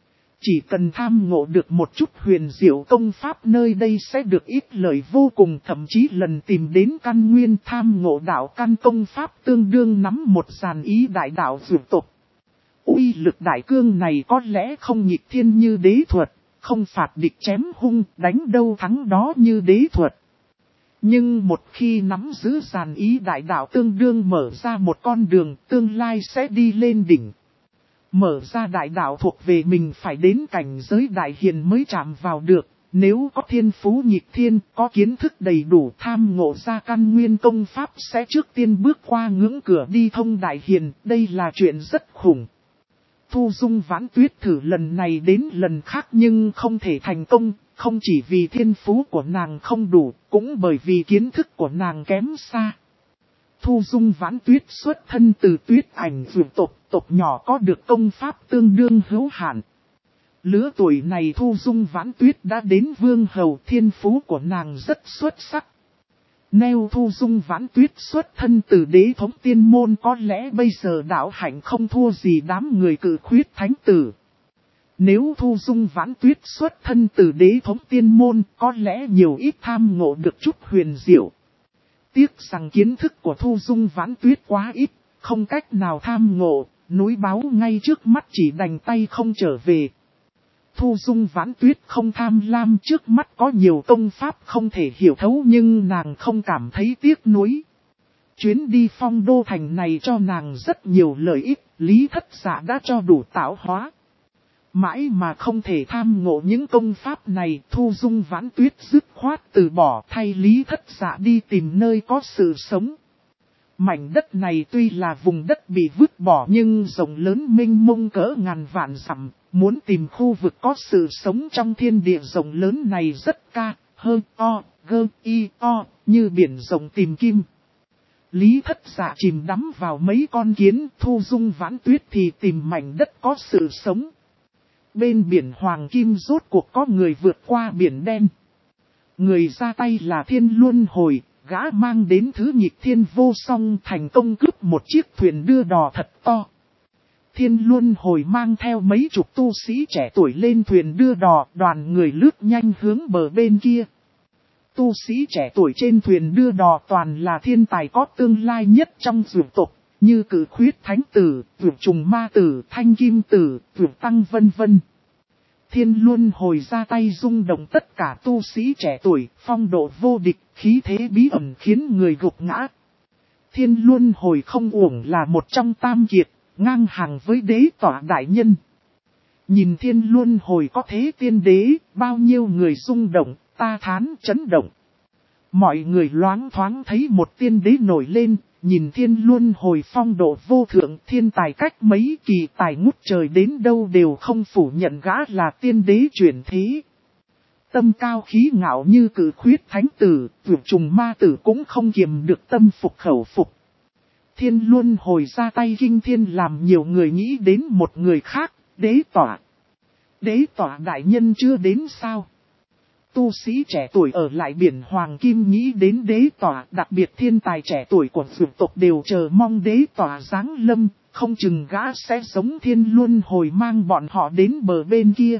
Chỉ cần tham ngộ được một chút huyền diệu công pháp nơi đây sẽ được ít lợi vô cùng, thậm chí lần tìm đến căn nguyên tham ngộ đạo căn công pháp tương đương nắm một dàn ý đại đạo dược tộc. Uy lực đại cương này có lẽ không nghịch thiên như đế thuật, không phạt địch chém hung, đánh đâu thắng đó như đế thuật. Nhưng một khi nắm giữ dàn ý đại đạo tương đương mở ra một con đường tương lai sẽ đi lên đỉnh. Mở ra đại đạo thuộc về mình phải đến cảnh giới đại hiền mới chạm vào được. Nếu có thiên phú nhịp thiên, có kiến thức đầy đủ tham ngộ ra căn nguyên công pháp sẽ trước tiên bước qua ngưỡng cửa đi thông đại hiền. Đây là chuyện rất khủng. Thu Dung Vãn Tuyết thử lần này đến lần khác nhưng không thể thành công, không chỉ vì thiên phú của nàng không đủ, cũng bởi vì kiến thức của nàng kém xa. Thu Dung Vãn Tuyết xuất thân từ Tuyết Ảnh dược tộc, tộc nhỏ có được công pháp tương đương hữu hạn. Lứa tuổi này Thu Dung Vãn Tuyết đã đến vương hầu, thiên phú của nàng rất xuất sắc. Nếu Thu Dung Vãn Tuyết xuất thân từ đế thống tiên môn có lẽ bây giờ đạo hạnh không thua gì đám người cử khuyết thánh tử. Nếu Thu Dung Vãn Tuyết xuất thân từ đế thống tiên môn có lẽ nhiều ít tham ngộ được chút huyền diệu. Tiếc rằng kiến thức của Thu Dung Vãn Tuyết quá ít, không cách nào tham ngộ, núi báo ngay trước mắt chỉ đành tay không trở về. Thu Dung Vãn Tuyết không tham lam, trước mắt có nhiều công pháp không thể hiểu thấu nhưng nàng không cảm thấy tiếc nuối. Chuyến đi Phong Đô Thành này cho nàng rất nhiều lợi ích, Lý Thất Dạ đã cho đủ tạo hóa. Mãi mà không thể tham ngộ những công pháp này, Thu Dung Vãn Tuyết dứt khoát từ bỏ thay Lý Thất Dạ đi tìm nơi có sự sống. Mảnh đất này tuy là vùng đất bị vứt bỏ nhưng rộng lớn mênh mông cỡ ngàn vạn dặm, muốn tìm khu vực có sự sống trong thiên địa rộng lớn này rất như biển rộng tìm kim. Lý Thất Dạ chìm đắm vào mấy con kiến, Thu Dung Vãn Tuyết thì tìm mảnh đất có sự sống. Bên biển Hoàng Kim rốt cuộc có người vượt qua biển đen. Người ra tay là Thiên Luân Hồi, gã mang đến thứ nhịp thiên vô song thành công cướp một chiếc thuyền đưa đò thật to. Thiên Luân Hồi mang theo mấy chục tu sĩ trẻ tuổi lên thuyền đưa đò, đoàn người lướt nhanh hướng bờ bên kia. Tu sĩ trẻ tuổi trên thuyền đưa đò toàn là thiên tài có tương lai nhất trong dược tộc, như Cử Khuyết Thánh Tử, Vượt Trùng Ma Tử, Thanh Kim Tử, Vượt Tăng vân vân. Thiên Luân Hồi ra tay rung động tất cả tu sĩ trẻ tuổi, phong độ vô địch, khí thế bí ẩn khiến người gục ngã. Thiên Luân Hồi không uổng là một trong tam kiệt, ngang hàng với đế tỏa đại nhân. Nhìn Thiên Luân Hồi có thế tiên đế, bao nhiêu người rung động, ta thán chấn động. Mọi người loáng thoáng thấy một tiên đế nổi lên, nhìn Thiên Luân Hồi phong độ vô thượng, thiên tài cách mấy kỳ tài ngút trời đến đâu đều không phủ nhận gã là tiên đế chuyển thế. Tâm cao khí ngạo như Cử Khuyết Thánh Tử, Vượt Trùng Ma Tử cũng không kiềm được tâm phục khẩu phục. Thiên Luân Hồi ra tay kinh thiên làm nhiều người nghĩ đến một người khác, đế tỏa. Đế tỏa đại nhân chưa đến sao? Tu sĩ trẻ tuổi ở lại biển Hoàng Kim nghĩ đến đế tỏa, đặc biệt thiên tài trẻ tuổi của dược tộc đều chờ mong đế tỏa giáng lâm, không chừng gã sẽ giống Thiên Luân Hồi mang bọn họ đến bờ bên kia.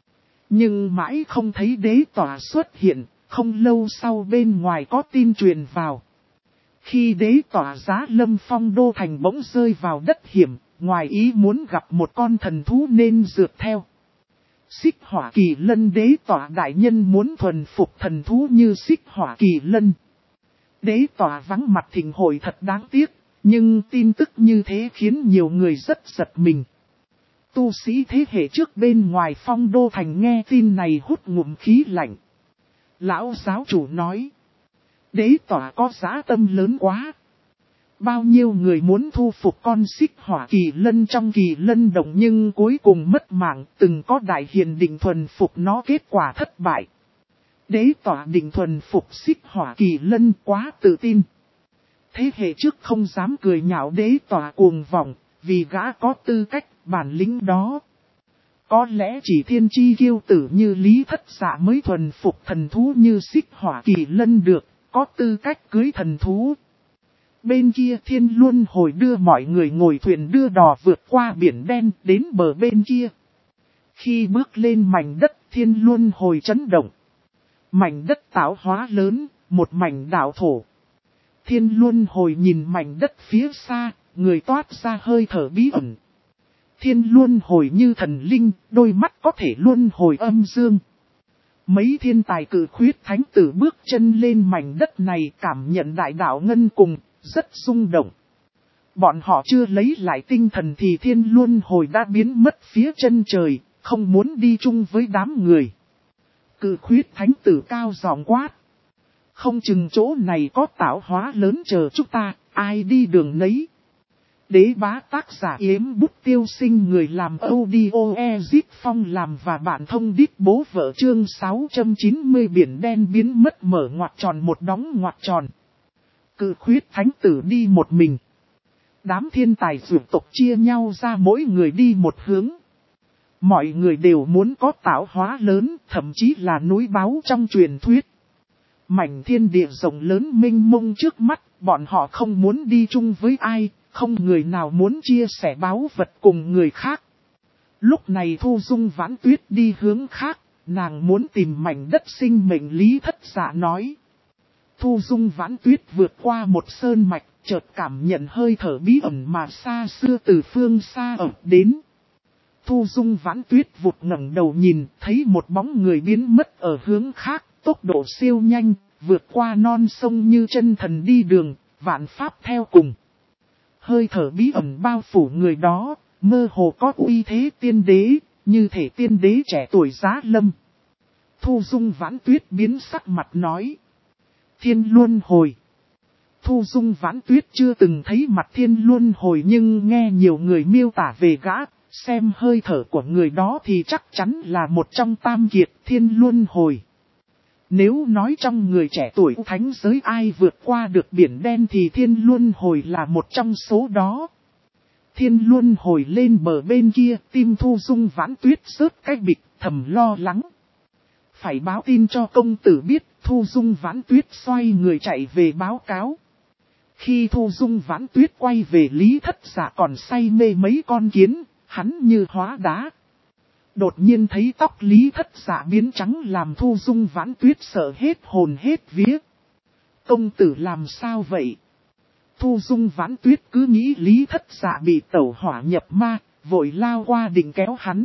Nhưng mãi không thấy đế tỏa xuất hiện, không lâu sau bên ngoài có tin truyền vào. Khi đế tỏa giá lâm phong đô thành bỗng rơi vào đất hiểm, ngoài ý muốn gặp một con thần thú nên rượt theo. Xích Hỏa Kỳ Lân đế tỏa đại nhân muốn thuần phục thần thú như Xích Hỏa Kỳ Lân. Đế tỏa vắng mặt thỉnh hội thật đáng tiếc, nhưng tin tức như thế khiến nhiều người rất giật mình. Tu sĩ thế hệ trước bên ngoài phong đô thành nghe tin này hút ngụm khí lạnh. Lão giáo chủ nói, đế tỏa có dã tâm lớn quá. Bao nhiêu người muốn thu phục con Xích Hỏa Kỳ Lân trong Kỳ Lân Động nhưng cuối cùng mất mạng, từng có đại hiền định thuần phục nó kết quả thất bại. Đế tỏa định thuần phục Xích Hỏa Kỳ Lân quá tự tin. Thế hệ trước không dám cười nhạo đế tỏa cuồng vọng, vì gã có tư cách, bản lĩnh đó. Có lẽ chỉ thiên chi kiêu tử như Lý Thất Dạ mới thuần phục thần thú như Xích Hỏa Kỳ Lân được, có tư cách cưới thần thú. Bên kia Thiên Luân Hồi đưa mọi người ngồi thuyền đưa đò vượt qua biển đen đến bờ bên kia. Khi bước lên mảnh đất Thiên Luân Hồi chấn động. Mảnh đất tạo hóa lớn, một mảnh đảo thổ. Thiên Luân Hồi nhìn mảnh đất phía xa, người toát ra hơi thở bí ẩn. Thiên Luân Hồi như thần linh, đôi mắt có thể luân hồi âm dương. Mấy thiên tài Cử Khuyết Thánh Tử bước chân lên mảnh đất này cảm nhận đại đạo ngân cùng, rất rung động. Bọn họ chưa lấy lại tinh thần thì Thiên Luân Hồi đã biến mất phía chân trời, không muốn đi chung với đám người. Cử Khuyết Thánh Tử cao giọng quát. Không chừng chỗ này có tạo hóa lớn chờ chúng ta, ai đi đường nấy. Đế bá tác giả Yếm Bút Tiêu Sinh người làm audio Ezip Phong làm và bản thông đít bố vợ chương 690 biển đen biến mất mở ngoặc tròn một đóng ngoặc tròn. Cử Khuyết Thánh Tử đi một mình. Đám thiên tài dược tộc chia nhau ra mỗi người đi một hướng. Mọi người đều muốn có tạo hóa lớn, thậm chí là núi báu trong truyền thuyết. Mảnh thiên địa rộng lớn mênh mông trước mắt, bọn họ không muốn đi chung với ai, không người nào muốn chia sẻ báu vật cùng người khác. Lúc này Thu Dung Vãn Tuyết đi hướng khác, nàng muốn tìm mảnh đất sinh mệnh Lý Thất Dạ nói. Thu Dung Vãn Tuyết vượt qua một sơn mạch, chợt cảm nhận hơi thở bí ẩn mà xa xưa từ phương xa ập đến. Thu Dung Vãn Tuyết vụt ngẩng đầu nhìn, thấy một bóng người biến mất ở hướng khác, tốc độ siêu nhanh, vượt qua non sông như chân thần đi đường, vạn pháp theo cùng. Hơi thở bí ẩn bao phủ người đó, mơ hồ có uy thế tiên đế, như thể tiên đế trẻ tuổi giá lâm. Thu Dung Vãn Tuyết biến sắc mặt nói. Thiên Luân Hồi. Thu Dung Vãn Tuyết chưa từng thấy mặt Thiên Luân Hồi nhưng nghe nhiều người miêu tả về gã, xem hơi thở của người đó thì chắc chắn là một trong tam kiệt Thiên Luân Hồi. Nếu nói trong người trẻ tuổi thánh giới ai vượt qua được biển đen thì Thiên Luân Hồi là một trong số đó. Thiên Luân Hồi lên bờ bên kia, tim Thu Dung Vãn Tuyết rớt cái bịch, thầm lo lắng. Phải báo tin cho công tử biết, Thu Dung Vãn Tuyết xoay người chạy về báo cáo. Khi Thu Dung Vãn Tuyết quay về Lý Thất Dạ còn say mê mấy con kiến, hắn như hóa đá. Đột nhiên thấy tóc Lý Thất Dạ biến trắng làm Thu Dung Vãn Tuyết sợ hết hồn hết vía. Công tử làm sao vậy? Thu Dung Vãn Tuyết cứ nghĩ Lý Thất Dạ bị tẩu hỏa nhập ma, vội lao qua định kéo hắn.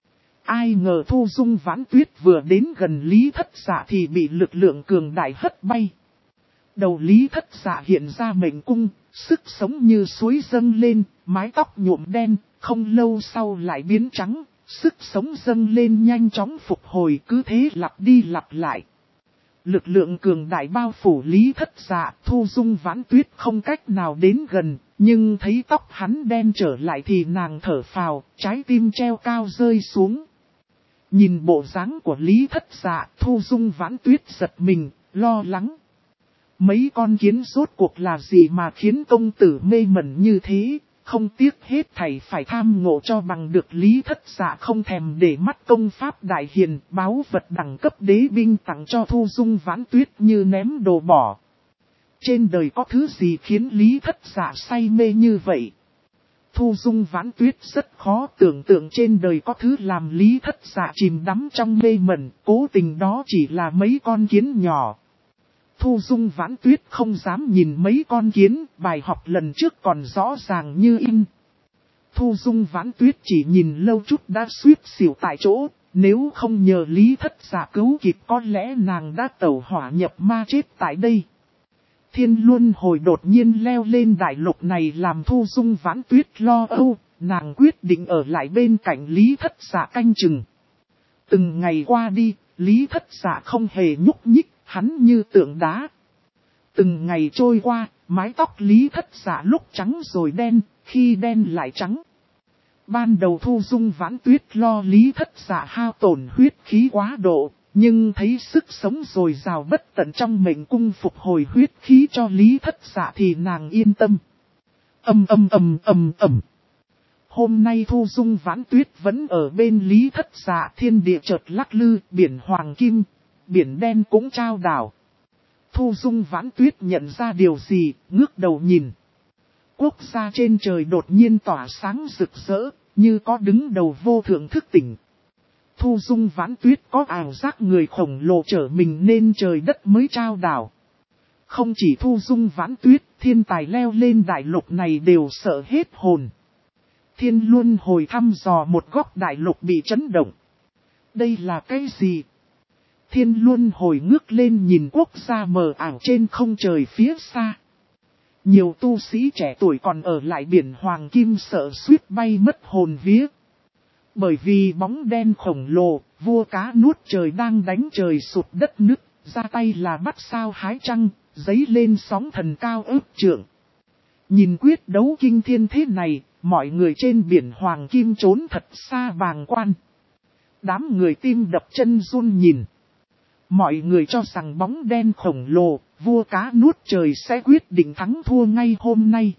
Ai ngờ Thu Dung Vãn Tuyết vừa đến gần Lý Thất Dạ thì bị lực lượng cường đại hất bay. Đầu Lý Thất Dạ hiện ra mệnh cung, sức sống như suối dâng lên, mái tóc nhuộm đen, không lâu sau lại biến trắng, sức sống dâng lên nhanh chóng phục hồi, cứ thế lặp đi lặp lại. Lực lượng cường đại bao phủ Lý Thất Dạ, Thu Dung Vãn Tuyết không cách nào đến gần, nhưng thấy tóc hắn đen trở lại thì nàng thở phào, trái tim treo cao rơi xuống. Nhìn bộ dáng của Lý Thất Dạ, Thu Dung Vãn Tuyết giật mình, lo lắng. Mấy con kiến rốt cuộc là gì mà khiến công tử mê mẩn như thế, không tiếc hết thảy phải tham ngộ cho bằng được. Lý Thất Dạ không thèm để mắt công pháp đại hiền, báu vật đẳng cấp đế binh tặng cho Thu Dung Vãn Tuyết như ném đồ bỏ. Trên đời có thứ gì khiến Lý Thất Dạ say mê như vậy? Thu Dung Vãn Tuyết rất khó tưởng tượng trên đời có thứ làm Lý Thất Dạ chìm đắm trong mê mẩn, cố tình đó chỉ là mấy con kiến nhỏ. Thu Dung Vãn Tuyết không dám nhìn mấy con kiến, bài học lần trước còn rõ ràng như in. Thu Dung Vãn Tuyết chỉ nhìn lâu chút đã suýt xỉu tại chỗ, nếu không nhờ Lý Thất Dạ cứu kịp có lẽ nàng đã tẩu hỏa nhập ma chết tại đây. Thiên Luân Hồi đột nhiên leo lên đại lục này làm Thu Dung Vãn Tuyết lo âu, nàng quyết định ở lại bên cạnh Lý Thất Dạ canh chừng. Từng ngày qua đi, Lý Thất Dạ không hề nhúc nhích, hắn như tượng đá. Từng ngày trôi qua, mái tóc Lý Thất Dạ lúc trắng rồi đen, khi đen lại trắng. Ban đầu Thu Dung Vãn Tuyết lo Lý Thất Dạ hao tổn huyết khí quá độ, nhưng thấy sức sống dồi dào bất tận trong mệnh cung phục hồi huyết khí cho Lý Thất Dạ thì nàng yên tâm. Hôm nay Thu Dung Vãn Tuyết vẫn ở bên Lý Thất Dạ, thiên địa chợt lắc lư, biển hoàng kim, biển đen cũng trao đảo. Thu Dung Vãn Tuyết nhận ra điều gì, ngước đầu nhìn. Quốc gia trên trời đột nhiên tỏa sáng rực rỡ, như có đứng đầu vô thượng thức tỉnh. Thu Dung Vãn Tuyết có ảo giác người khổng lồ trở mình nên trời đất mới trao đảo. Không chỉ Thu Dung Vãn Tuyết, thiên tài leo lên đại lục này đều sợ hết hồn. Thiên Luân Hồi thăm dò một góc đại lục bị chấn động. Đây là cái gì? Thiên Luân Hồi ngước lên nhìn quốc gia mờ ảo trên không trời phía xa. Nhiều tu sĩ trẻ tuổi còn ở lại biển Hoàng Kim sợ suýt bay mất hồn vía. Bởi vì bóng đen khổng lồ, vua cá nuốt trời đang đánh trời sụt đất nứt, ra tay là bắt sao hái trăng, giấy lên sóng thần cao ước trượng. Nhìn quyết đấu kinh thiên thế này, mọi người trên biển Hoàng Kim trốn thật xa bàng quan. Đám người tim đập chân run nhìn. Mọi người cho rằng bóng đen khổng lồ, vua cá nuốt trời sẽ quyết định thắng thua ngay hôm nay.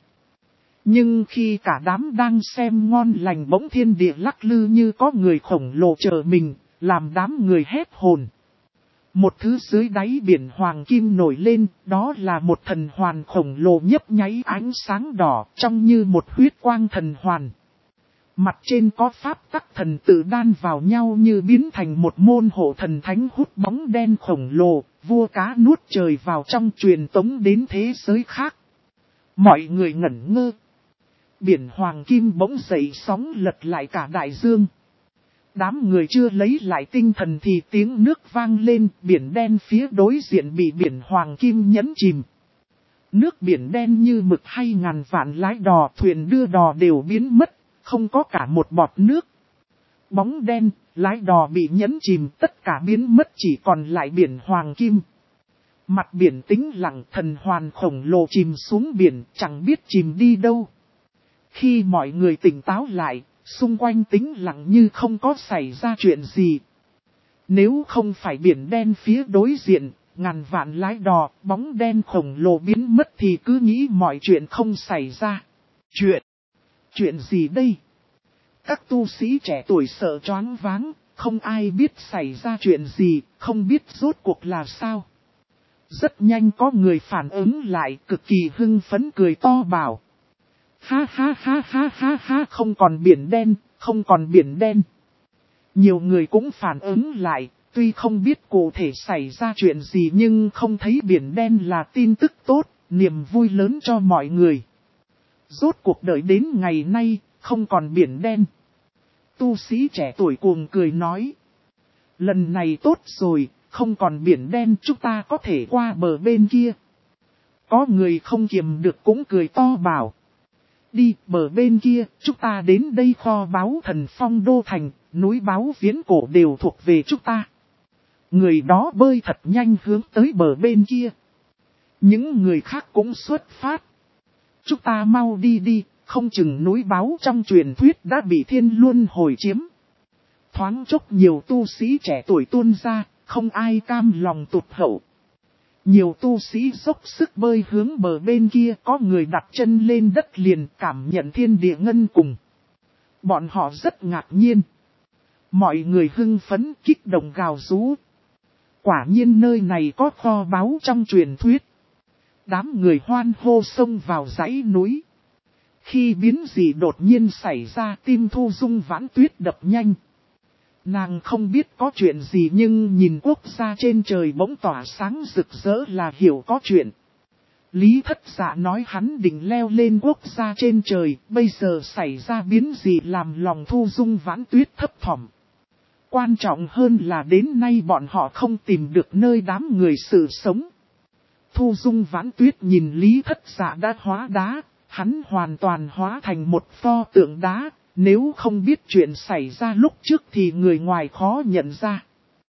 Nhưng khi cả đám đang xem ngon lành bỗng thiên địa lắc lư như có người khổng lồ chờ mình, làm đám người hét hồn. Một thứ dưới đáy biển Hoàng Kim nổi lên, đó là một thần hoàn khổng lồ nhấp nháy ánh sáng đỏ trông như một huyết quang thần hoàn. Mặt trên có pháp tắc thần tự đan vào nhau như biến thành một môn hộ thần thánh hút bóng đen khổng lồ, vua cá nuốt trời vào trong truyền tống đến thế giới khác. Mọi người ngẩn ngơ. Biển Hoàng Kim bỗng dậy sóng lật lại cả đại dương. Đám người chưa lấy lại tinh thần thì tiếng nước vang lên, biển đen phía đối diện bị biển Hoàng Kim nhấn chìm. Nước biển đen như mực hay ngàn vạn lái đò thuyền đưa đò đều biến mất, không có cả một bọt nước. Bóng đen, lái đò bị nhấn chìm, tất cả biến mất chỉ còn lại biển Hoàng Kim. Mặt biển tĩnh lặng, thần hoàn khổng lồ chìm xuống biển, chẳng biết chìm đi đâu. Khi mọi người tỉnh táo lại, xung quanh tĩnh lặng như không có xảy ra chuyện gì. Nếu không phải biển đen phía đối diện, ngàn vạn lái đò, bóng đen khổng lồ biến mất thì cứ nghĩ mọi chuyện không xảy ra. Chuyện gì đây? Các tu sĩ trẻ tuổi sợ choáng váng, không ai biết xảy ra chuyện gì, không biết rốt cuộc là sao. Rất nhanh có người phản ứng lại, cực kỳ hưng phấn cười to bảo. Ha, không còn biển đen, không còn biển đen. Nhiều người cũng phản ứng lại, tuy không biết cụ thể xảy ra chuyện gì nhưng không thấy biển đen là tin tức tốt, niềm vui lớn cho mọi người. Rốt cuộc đợi đến ngày nay, không còn biển đen. Tu sĩ trẻ tuổi cuồng cười nói. Lần này tốt rồi, không còn biển đen, chúng ta có thể qua bờ bên kia. Có người không kiềm được cũng cười to bảo. Đi bờ bên kia, chúng ta đến đây kho báu Thần Phong Đô Thành, núi báu viễn cổ đều thuộc về chúng ta. Người đó bơi thật nhanh hướng tới bờ bên kia. Những người khác cũng xuất phát. Chúng ta mau đi đi, không chừng núi báu trong truyền thuyết đã bị Thiên Luân hồi chiếm. Thoáng chốc nhiều tu sĩ trẻ tuổi tuôn ra, không ai cam lòng tụt hậu. Nhiều tu sĩ dốc sức bơi hướng bờ bên kia, có người đặt chân lên đất liền cảm nhận thiên địa ngân cùng. Bọn họ rất ngạc nhiên. Mọi người hưng phấn kích động gào rú. Quả nhiên nơi này có kho báu trong truyền thuyết. Đám người hoan hô xông vào dãy núi. Khi biến dị đột nhiên xảy ra, tim Thu Dung Vãn Tuyết đập nhanh. Nàng không biết có chuyện gì nhưng nhìn quốc gia trên trời bỗng tỏa sáng rực rỡ là hiểu có chuyện. Lý Thất Dạ nói hắn định leo lên quốc gia trên trời, bây giờ xảy ra biến gì làm lòng Thu Dung Vãn Tuyết thấp thỏm. Quan trọng hơn là đến nay bọn họ không tìm được nơi đám người sự sống. Thu Dung Vãn Tuyết nhìn Lý Thất Dạ đã hóa đá, hắn hoàn toàn hóa thành một pho tượng đá, nếu không biết chuyện xảy ra lúc trước thì người ngoài khó nhận ra.